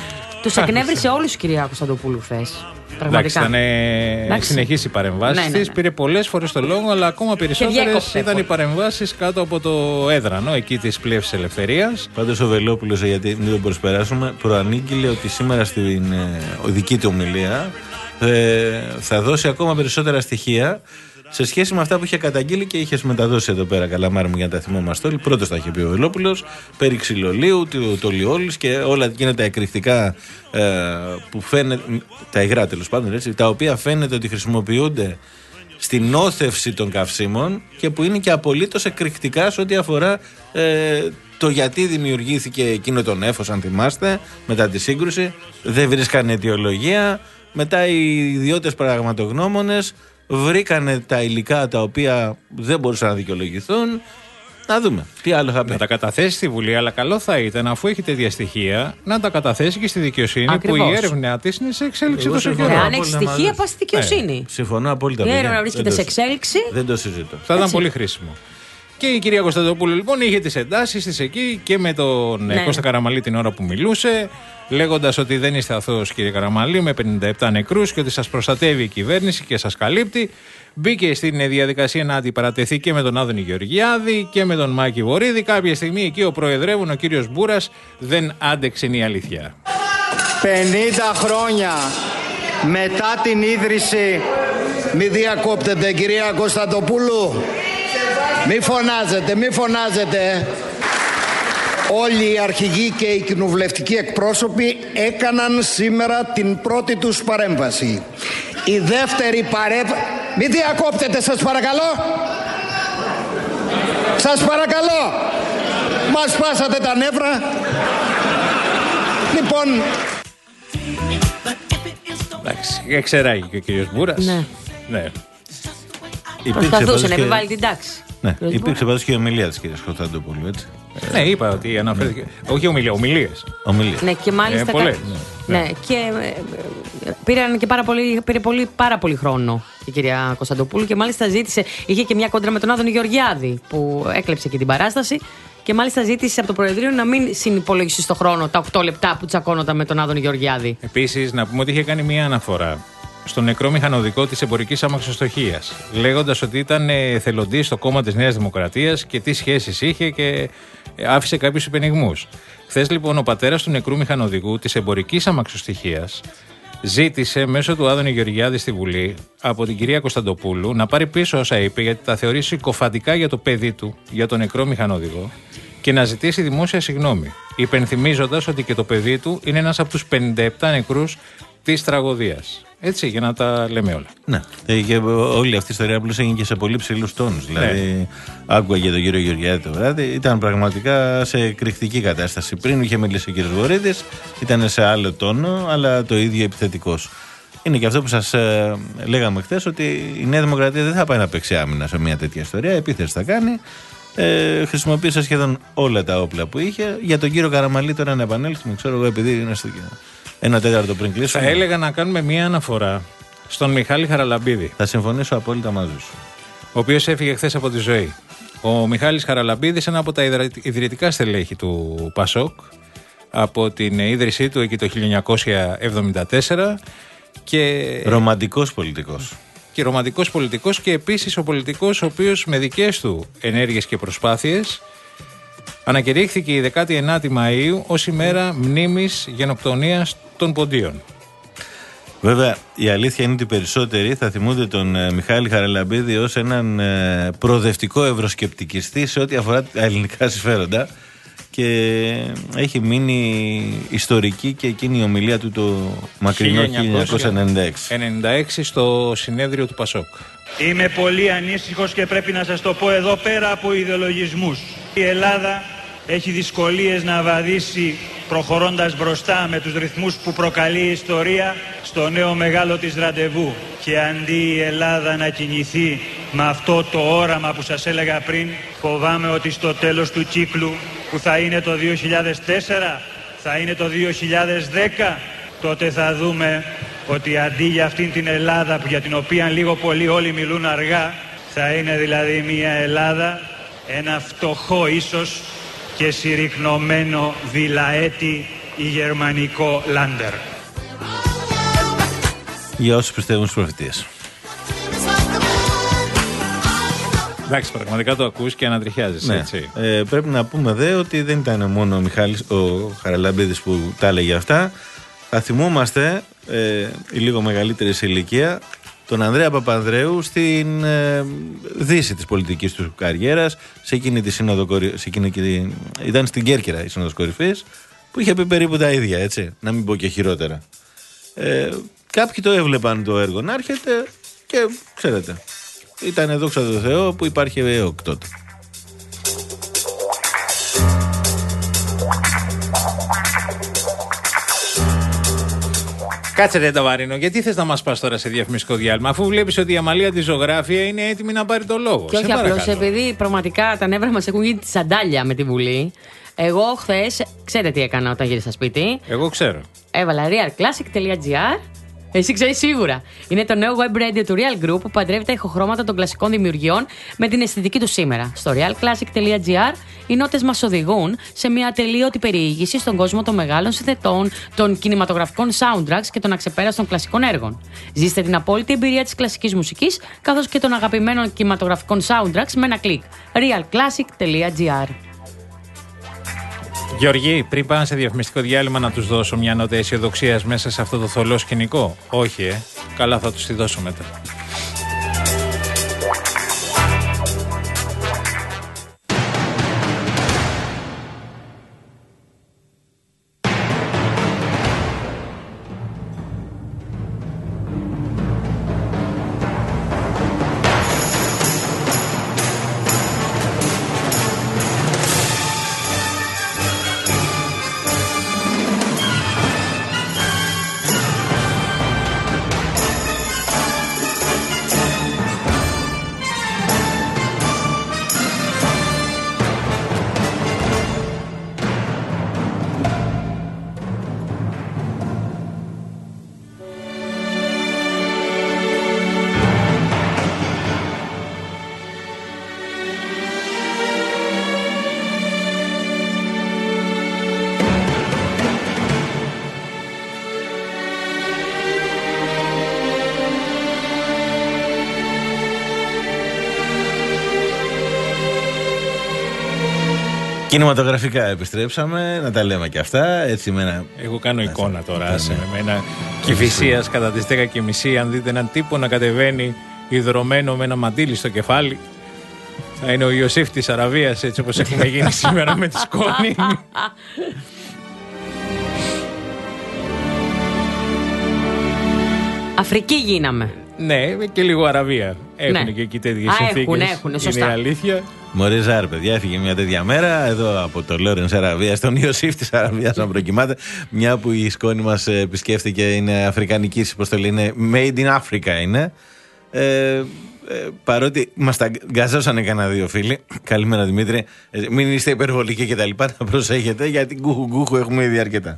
Τους εκνεύρισε όλους η κυρία Κωνσταντοπούλου χθες. Εντάξει, ήταν συνεχής οι παρεμβάσεις ναι, ναι, της. ναι. Πήρε πολλές φορές το λόγο, αλλά ακόμα περισσότερες ήταν οι παρεμβάσεις κάτω από το έδρανο εκεί της Πλεύσης Ελευθερίας. Πάντως ο Βελόπουλος, γιατί δεν τον προσπεράσουμε, προανήγγειλε ότι σήμερα στην ε, δική του ομιλία ε, θα δώσει ακόμα περισσότερα στοιχεία σε σχέση με αυτά που είχε καταγγείλει και είχε μεταδώσει εδώ πέρα, Καλαμάρι μου, για να τα θυμόμαστε όλοι. Πρώτος τα είχε πει ο Βελόπουλος, περί ξυλολίου, του Τολιόλης και όλα εκείνα τα εκρηκτικά ε, που φαίνεται, τα υγρά τέλος πάντων, έτσι, τα οποία φαίνεται ότι χρησιμοποιούνται στην όθευση των καυσίμων και που είναι και απολύτως εκρηκτικά σε ό,τι αφορά ε, το γιατί δημιουργήθηκε εκείνο το νέφος, αν θυμάστε, μετά τη σύγκρουση. Δεν βρίσκαν αιτιολογία. Μετά οι ιδιώτες πραγματογνώμονες βρήκανε τα υλικά τα οποία δεν μπορούσαν να δικαιολογηθούν. Να δούμε τι άλλο θα πει. Να τα καταθέσει στη Βουλή, αλλά καλό θα ήταν, αφού έχει τέτοια στοιχεία, να τα καταθέσει και στη δικαιοσύνη. Ακριβώς. Που η έρευνα τη είναι σε εξέλιξη τόσο καιρό. Αν έχει στοιχεία, πα στη δικαιοσύνη. Ναι, συμφωνώ απόλυτα. Η έρευνα βρίσκεται σε εξέλιξη. Δεν το συζητώ. Θα ήταν πολύ χρήσιμο. Και η κυρία Κωνσταντοπούλου λοιπόν είχε τις εντάσεις της εκεί και με τον ναι. Κώστα Καραμαλή την ώρα που μιλούσε, λέγοντας ότι δεν είστε αθώος κύριε Καραμαλή με πενήντα επτά νεκρούς και ότι σας προστατεύει η κυβέρνηση και σας καλύπτει. Μπήκε στην διαδικασία να αντιπαρατεθεί και με τον Άδωνη Γεωργιάδη και με τον Μάκη Βορίδη. Κάποια στιγμή εκεί ο προεδρεύων, ο κύριος Μπούρας, δεν άντεξε η αλήθεια. πενήντα χρόνια μετά την ίδρυση. Μη διακόπτετε κυρία Κωνσταντοπούλου. Μη φωνάζετε, μη φωνάζετε. Όλοι οι αρχηγοί και οι κοινοβουλευτικοί εκπρόσωποι έκαναν σήμερα την πρώτη τους παρέμβαση. Η δεύτερη παρέμβαση... Μη διακόπτετε σας παρακαλώ. Σας παρακαλώ. Μας πάσατε τα νεύρα. Λοιπόν... Εντάξει, εξεράγει και ο κύριος Μπούρας. Ναι. Ναι. Προσπαθούσε να επιβάλλει την τάξη. Ναι, υπήρξε πάντως και η ομιλία της κυρίας Κωνσταντοπούλου, έτσι. Ναι, είπα ότι αναφέρθηκε. Όχι ομιλία, ομιλίες. Ομιλίες. Ναι, και μάλιστα. Ε, πολλές. Ναι, ναι. Και ε, πήραν και πάρα πολύ, πήρε πολύ, πάρα πολύ χρόνο η κυρία Κωνσταντοπούλου και μάλιστα ζήτησε. Είχε και μια κόντρα με τον Άδωνη Γεωργιάδη που έκλεψε και την παράσταση. Και μάλιστα ζήτησε από το Προεδρείο να μην συνυπολογίσει στο χρόνο τα οκτώ λεπτά που τσακώνονταν με τον Άδωνη Γεωργιάδη. Επίσης, να πούμε ότι είχε κάνει μια αναφορά στον νεκρό μηχανοδικό της εμπορικής αμαξοστοιχείας, λέγοντας ότι ήταν εθελοντής στο κόμμα της Νέας Δημοκρατίας και τι σχέσεις είχε και άφησε κάποιους υπενιγμούς. Χθες λοιπόν ο πατέρας του νεκρού μηχανοδικού της εμπορικής αμαξοστοιχείας ζήτησε μέσω του Άδωνη Γεωργιάδη στη Βουλή από την κυρία Κωνσταντοπούλου να πάρει πίσω όσα είπε, γιατί τα θεωρεί συκοφαντικά για το παιδί του, για τον νεκρό μηχανοδικό, και να ζητήσει δημόσια συγγνώμη, υπενθυμίζοντας ότι και το παιδί του είναι ένας από τους πενήντα επτά νεκρούς της τραγωδίας. Έτσι, για να τα λέμε όλα. Ναι. Και όλη αυτή η ιστορία απλώς έγινε και σε πολύ ψηλούς τόνους. Δηλαδή, ναι. Άκουγα για τον κύριο Γεωργιάδη το βράδυ, ήταν πραγματικά σε εκρηκτική κατάσταση. Πριν είχε μιλήσει ο κύριος Βορίδης, ήταν σε άλλο τόνο, αλλά το ίδιο επιθετικός. Είναι και αυτό που σας ε, λέγαμε χθες, ότι η Νέα Δημοκρατία δεν θα πάει να παίξει άμυνα σε μια τέτοια ιστορία. Επίθεση θα κάνει. Ε, χρησιμοποίησε σχεδόν όλα τα όπλα που είχε. Για τον κύριο Καραμαλή τώρα να επανέλθουμε, ξέρω εγώ, επειδή είναι στο ένα τέταρτο πριν κλείσουμε. Θα έλεγα να κάνουμε μια αναφορά στον Μιχάλη Χαραλαμπίδη. Θα συμφωνήσω απόλυτα μαζί σου. Ο οποίος έφυγε χθες από τη ζωή. Ο Μιχάλης Χαραλαμπίδης, ένα από τα ιδρυτικά στελέχη του Πασόκ, από την ίδρυσή του εκεί το χίλια εννιακόσια εβδομήντα τέσσερα. Και... Ρομαντικός πολιτικός. Και ρομαντικός πολιτικός και επίσης ο πολιτικός ο οποίος με δικές του ενέργειες και προσπάθειες ανακηρύχθηκε η δεκάτη ενάτη Μαΐου ως ημέρα μνήμης γενοκτονίας των Ποντίων. Βέβαια, η αλήθεια είναι ότι οι περισσότεροι θα θυμούνται τον ε, Μιχάλη Χαραλαμπίδη ως έναν ε, προοδευτικό ευρωσκεπτικιστή σε ό,τι αφορά τα ελληνικά συμφέροντα, και έχει μείνει ιστορική και εκείνη η ομιλία του το μακρινό χίλια εννιακόσια ενενήντα έξι. ενενήντα έξι στο συνέδριο του Πασόκ. Είμαι πολύ ανήσυχος και πρέπει να σας το πω εδώ, πέρα από ιδεολογισμούς. Η Ελλάδα έχει δυσκολίες να βαδίσει προχωρώντας μπροστά με τους ρυθμούς που προκαλεί η ιστορία στο νέο μεγάλο της ραντεβού. Και αντί η Ελλάδα να κινηθεί με αυτό το όραμα που σας έλεγα πριν, φοβάμαι ότι στο τέλος του κύκλου, που θα είναι το δύο χιλιάδες τέσσερα, θα είναι το δύο χιλιάδες δέκα, τότε θα δούμε ότι αντί για αυτήν την Ελλάδα που για την οποία λίγο πολύ όλοι μιλούν αργά, θα είναι δηλαδή μια Ελλάδα, ένα φτωχό ίσως και συρρυκνωμένο βιλαέτη η γερμανικό Λάντερ. Για όσους πιστεύουν στις προφητείες. Εντάξει, πραγματικά το ακούς και ανατριχιάζεις, Ναι. έτσι. Ε, πρέπει να πούμε δε ότι δεν ήταν μόνο ο, Μιχάλης, ο Χαραλαμπίδης που τα έλεγε αυτά. Θα θυμόμαστε, ε, η λίγο μεγαλύτερη σε ηλικία, τον Ανδρέα Παπανδρέου στην ε, δύση της πολιτικής του καριέρας, σε εκείνη τη σύνοδο κορυ... σε εκείνη τη... ήταν στην Κέρκυρα η σύνοδος κορυφής, που είχε πει περίπου τα ίδια, έτσι, να μην πω και χειρότερα. Ε, κάποιοι το έβλεπαν το έργο να έρχεται και ξέρετε, ήταν δόξα τω Θεώ που υπάρχει ΕΟΚ τότε. Κάτσε ρε Ταβαρίνο, γιατί θες να μας πας τώρα σε διαφημιστικό διάλειμμα, αφού βλέπεις ότι η Αμαλία τη ζωγράφια είναι έτοιμη να πάρει το λόγο. Και όχι απλώς επειδή πραγματικά τα νεύρα μας έχουν γίνει τη σαντάλια με τη Βουλή. Εγώ χθες, ξέρετε τι έκανα όταν γύρισα σπίτι. Εγώ ξέρω. Έβαλα realclassic.gr. Εσύ ξέρεις σίγουρα. Είναι το νέο web radio του Real Group που παντρεύει τα ηχοχρώματα των κλασικών δημιουργιών με την αισθητική του σήμερα. Στο realclassic.gr οι νότες μας οδηγούν σε μια ατελείωτη περιήγηση στον κόσμο των μεγάλων συνθετών, των κινηματογραφικών soundtracks και των αξεπέραστων κλασικών έργων. Ζήστε την απόλυτη εμπειρία της κλασικής μουσικής καθώς και των αγαπημένων κινηματογραφικών soundtracks με ένα κλικ. realclassic.gr. Γεωργή, πριν πάνε σε διαφημιστικό διάλειμμα να τους δώσω μια νότα αισιοδοξίας μέσα σε αυτό το θολό σκηνικό. Όχι, ε. Καλά, θα τους τη δώσω μετά. Κινηματογραφικά επιστρέψαμε, να τα λέμε και αυτά. Έτσι με ένα... Εγώ κάνω εικόνα τώρα σε με ένα Κηφισίας κατά τις δέκα και μισή. Αν δείτε έναν τύπο να κατεβαίνει υδρωμένο με ένα μαντίλι στο κεφάλι, θα είναι ο Ιωσήφ της Αραβίας, έτσι όπως έχουμε γίνει σήμερα με τη σκόνη. Αφρική γίναμε. Ναι, και λίγο Αραβία. Έχουν ναι. και εκεί τέτοιες συνθήκες. Έχουν, έχουν, σωστά. Είναι η αλήθεια. Μωρέ Ζάρ, παιδιά, έφυγε μια τέτοια μέρα εδώ από το Λόρενς Αραβίας, τον Ιωσήφ της Αραβίας, αν προκυμάται. Μια που η σκόνη μας επισκέφτηκε, είναι αφρικανικής, πώς το λένε, made in Africa είναι. Ε, ε, παρότι μας τα γκαζώσανε κανένα δύο φίλοι. Καλημέρα Δημήτρη. Ε, μην είστε υπερβολικοί και τα λοιπά, να προσέχετε, γιατί γκούχου γκούχου έχουμε ήδη αρκετά.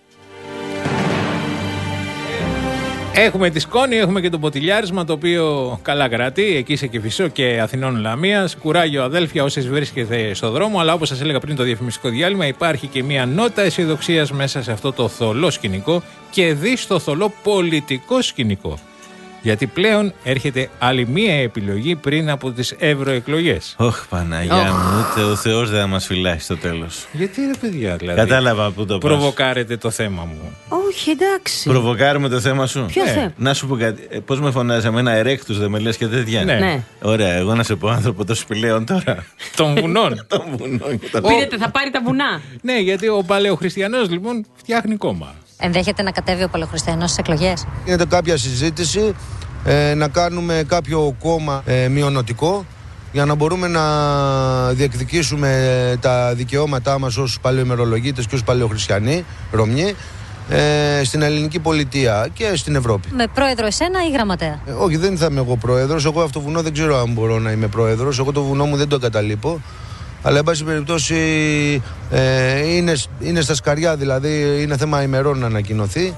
Έχουμε τη σκόνη, έχουμε και το ποτηλιάρισμα, το οποίο καλά κρατεί εκεί σε Κηφισό και Αθηνών Λαμίας. Κουράγιο αδέλφια όσες βρίσκεται στο δρόμο, αλλά όπως σας έλεγα πριν το διαφημιστικό διάλειμμα, υπάρχει και μια νότα αισιοδοξίας μέσα σε αυτό το θολό σκηνικό και δει στο θολό πολιτικό σκηνικό. Γιατί πλέον έρχεται άλλη μία επιλογή πριν από τις ευρωεκλογές. Ωχ, Παναγιά μου, ούτε ο Θεός δεν θα μας φυλάσει στο τέλος. Γιατί ρε παιδιά, δηλαδή. Κατάλαβα που το προβοκάρετε το θέμα μου. Όχι, εντάξει. Προβοκάρουμε το θέμα σου. Ποιο θέμα? Να σου πω κάτι. Πώς με φωνάζει εμένα, ερέκτους δεν με λες και τέτοια. Ναι. ναι. Ωραία, εγώ να σε πω άνθρωπο των σπηλαίων τώρα. Των βουνών. Των βουνών. Πήρετε, θα πάρει τα βουνά. Ναι, γιατί ο παλαιοχριστιανός λοιπόν φτιάχνει κόμμα. Ενδέχεται να κατέβει ο παλαιοχριστιανός στις εκλογές. Γίνεται κάποια συζήτηση ε, να κάνουμε κάποιο κόμμα ε, μειονοτικό για να μπορούμε να διεκδικήσουμε τα δικαιώματά μας ως παλαιομερολογίτες και ως παλαιοχριστιανοί, Ρωμιοί, ε, στην ελληνική πολιτεία και στην Ευρώπη. Με πρόεδρο εσένα ή γραμματέα? Ε, όχι, δεν θα είμαι εγώ πρόεδρος. Εγώ αυτό το βουνό δεν ξέρω αν μπορώ να είμαι πρόεδρος. Εγώ το βουνό μου δεν το εγκαταλείπω. Αλλά, εν πάση περιπτώσει, ε, είναι, είναι στα σκαριά, δηλαδή είναι θέμα ημερών να ανακοινωθεί.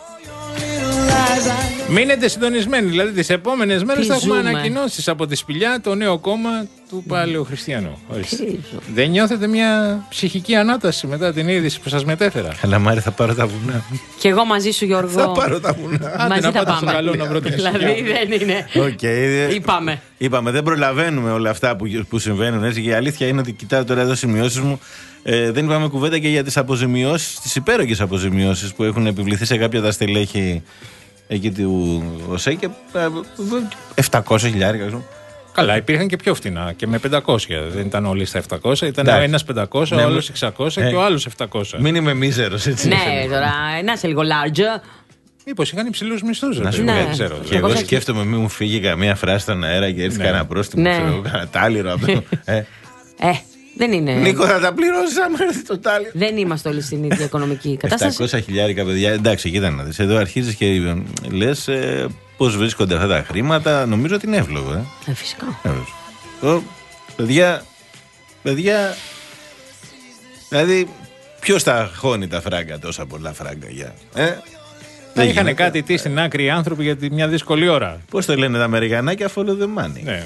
Μείνετε συντονισμένοι, δηλαδή τις επόμενες μέρες θα έχουμε ανακοινώσεις από τη Σπηλιά, το νέο κόμμα του Παλαιοχριστιανού. Δεν νιώθετε μια ψυχική ανάταση μετά την είδηση που σας μετέφερα? Καλαμάρη, θα πάρω τα βουνά. Κι εγώ μαζί σου, Γιώργο. Θα πάρω τα βουνά. Μαζί θα πάμε. Καλό να βρω την Δηλαδή δεν είναι. Okay. Είπαμε. Είπαμε, δεν προλαβαίνουμε όλα αυτά που, που συμβαίνουν. Έτσι, και η αλήθεια είναι ότι κοιτάω τώρα εδώ σημειώσεις μου. Ε, δεν είπαμε κουβέντα και για τις αποζημιώσεις, τις υπέρογγες αποζημιώσεις που έχουν επιβληθεί σε κάποια τα στελέχη εκεί του ΟΣΕ και επτακόσια χιλιάρικα. Καλά, υπήρχαν και πιο φτηνά και με πεντακόσια. Δεν ήταν όλοι στα επτακόσια, ήταν ένας πεντακόσια, ναι, ο άλλος εξακόσια ε, και ο άλλος επτακόσια. Μην είμαι μίζερος, έτσι. Ναι, τώρα, να είσαι λίγο large. Μήπως είχαν υψηλούς μισθούς, να σου ναι. πω, ξέρω. Και εγώ σκέφτομαι, μην μου φύγει καμία φράση στον αέρα και έρθει ναι. κανένα πρόστιμο, ναι. ξέρω, κανένα τάλιρο. ε. ε, δεν είναι. Νίκο, θα τα πληρώσεις άμα έρθει το τάλιρο. Δεν είμαστε όλοι στην ίδια οικονομική κατάσταση. επτακόσια χιλιάρικα, παιδιά. Εντάξει, κοίτα να δεις. Εδώ αρχίζεις και λες ε, πώς βρίσκονται αυτά τα χρήματα. Νομίζω ότι είναι εύλογο. Ε, ε φυσικά. Ε, ο, παιδιά, παιδιά, δηλαδή ποιος τα χώνει τα φράγκα, τόσα πολλά φράγκα για. Ε? Δεν είχαν κάτι τι στην άκρη οι άνθρωποι για μια δύσκολη ώρα. Πώς το λένε τα Αμερικανάκια, follow the money. Ναι.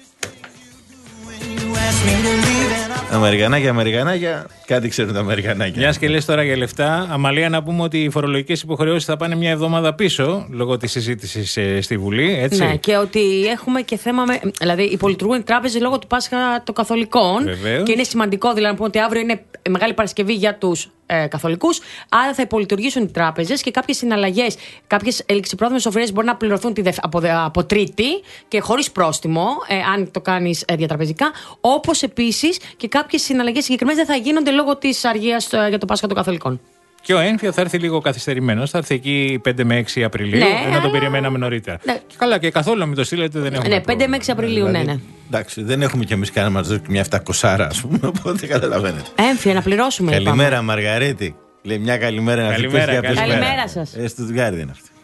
Αμερικανάκια, Αμερικανάκια, κάτι ξέρουν τα Αμερικανάκια. Μια και λες τώρα για λεφτά, Αμαλία, να πούμε ότι οι φορολογικές υποχρεώσεις θα πάνε μια εβδομάδα πίσω λόγω της συζήτησης ε, στη Βουλή. Έτσι. Ναι, και ότι έχουμε και θέμα με. Δηλαδή, υπολειτουργούν οι τράπεζες λόγω του Πάσχα των Καθολικών. Βεβαίως. Και είναι σημαντικό δηλαδή να πούμε ότι αύριο είναι Μεγάλη Παρασκευή για τους ε, Καθολικούς. Άρα θα υπολειτουργήσουν οι τράπεζες και κάποιες συναλλαγές, κάποιες ληξιπρόθεσμες οφειλές μπορεί να πληρωθούν τη δευ... από, από Τρίτη και χωρίς πρόστιμο, ε, αν το κάνεις ε, διατραπεζικά. Όπως επίσης και κάποιες συναλλαγές συγκεκριμένες δεν θα γίνονται λόγω της αργίας ε, για το Πάσχα των Καθολικών. Και ο έμφυα θα έρθει λίγο καθυστερημένος, θα έρθει εκεί πέντε με έξι Απριλίου, ναι, ενώ αλλά... τον περιμέναμε νωρίτερα. Ναι. Και καλά, και καθόλου να μην το στείλετε δεν έχουμε. Ναι, πέντε με έξι Απριλίου, δηλαδή, ναι, ναι. Εντάξει, δεν έχουμε κι εμείς κάνει να μας δώσει μια επτακόσια, ας πούμε, οπότε καταλαβαίνετε. Έμφυα, να πληρώσουμε. Καλημέρα, είπαμε. Μαργαρίτη. Λέει μια καλημέρα να καλημέρα, πει. Καλημέρα, καλημέρα σας. Ε, στο Τουγάρι είναι αυτή.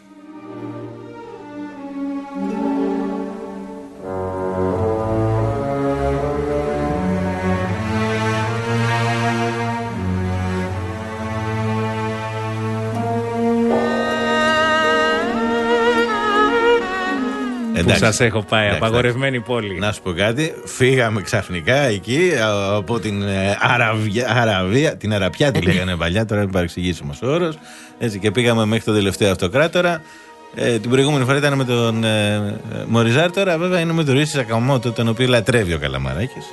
Που σας έχω πάει, εντάξει, απαγορευμένη πόλη. Να σου πω κάτι, φύγαμε ξαφνικά εκεί από την Αραβία, Αραβία την Αραπιά τη λέγανε παλιά, τώρα είναι παρεξηγήσιμος ο όρος, έτσι, και πήγαμε μέχρι τον τελευταίο αυτοκράτορα. Ε, την προηγούμενη φορά ήταν με τον ε, Μοριζάρ, τώρα βέβαια είναι με τον Ρουίτσι Σακαμότο, τον οποίο λατρεύει ο Καλαμαράκης.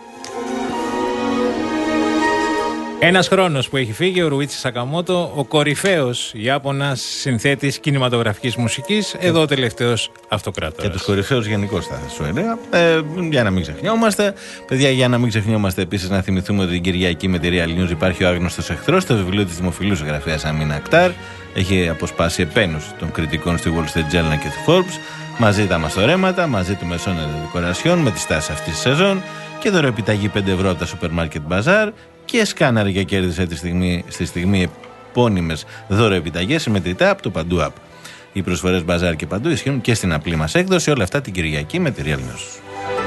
Ένας χρόνος που έχει φύγει ο Ρουίτσι Σακαμότο, ο κορυφαίος Ιάπωνας συνθέτης κινηματογραφικής μουσικής, εδώ ο τελευταίος αυτοκράτορας. Και τους κορυφαίους γενικώς θα σου έλεγα. Ε, για να μην ξεχνιόμαστε. Παιδιά, για να μην ξεχνιόμαστε επίσης να θυμηθούμε ότι την Κυριακή με τη Real News υπάρχει ο Άγνωστος Εχθρός, το βιβλίο της δημοφιλούς συγγραφέας Αμίνα Ακτάρ. Έχει αποσπάσει επένους των κριτικών στη Wall Street Journal και του Forbes. Μαζί τα μαστορέματα, μαζί του Μεσόνερ Decoration με τη στάση αυτής της σεζόν και δωρεοεπιταγή πέντε ευρώ από τα Supermarket Bazaar. Και σκάναρε και κέρδισε τη στιγμή, στη στιγμή επώνυμες δώρο-επιταγές συμμετρητά από το Παντού App. Οι προσφορές Bazaar και Παντού ισχύουν και στην απλή μας έκδοση, όλα αυτά την Κυριακή με τη Real News.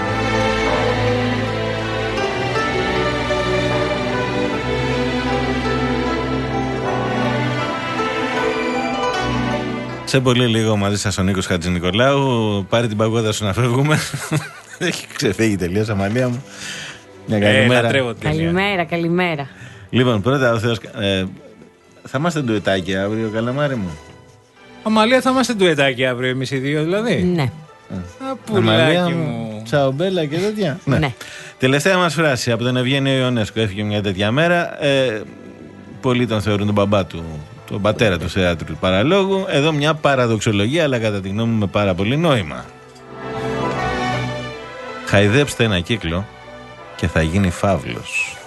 Σε πολύ λίγο μαζί σας ο Νίκος Χατζηνικολάου. Πάρε την παγόδα σου να φεύγουμε. Έχει ξεφύγει τελείως, Αμαλία μου. Μια καλημέρα. Ε, καλημέρα, καλημέρα. Λοιπόν, πρώτα ο Θεός, ε, θα είμαστε ντουετάκι αύριο, Καλαμάρι μου. Αμαλία, θα είμαστε ντουετάκι αύριο εμείς οι δύο δηλαδή. Ναι. Πουλάκι μου. Τσαομπέλα και τέτοια. Ναι. ναι. Τελευταία μας φράση από τον Ευγένιο Ιωνέσκο. Έφυγε μια τέτοια μέρα. Ε, πολλοί τον θεωρούν τον μπαμπά του, τον πατέρα του θεάτρου του παραλόγου. Εδώ μια παραδοξολογία, αλλά κατά τη γνώμη μου με πάρα πολύ νόημα. Χαϊδέψτε ένα κύκλο και θα γίνει φαύλος.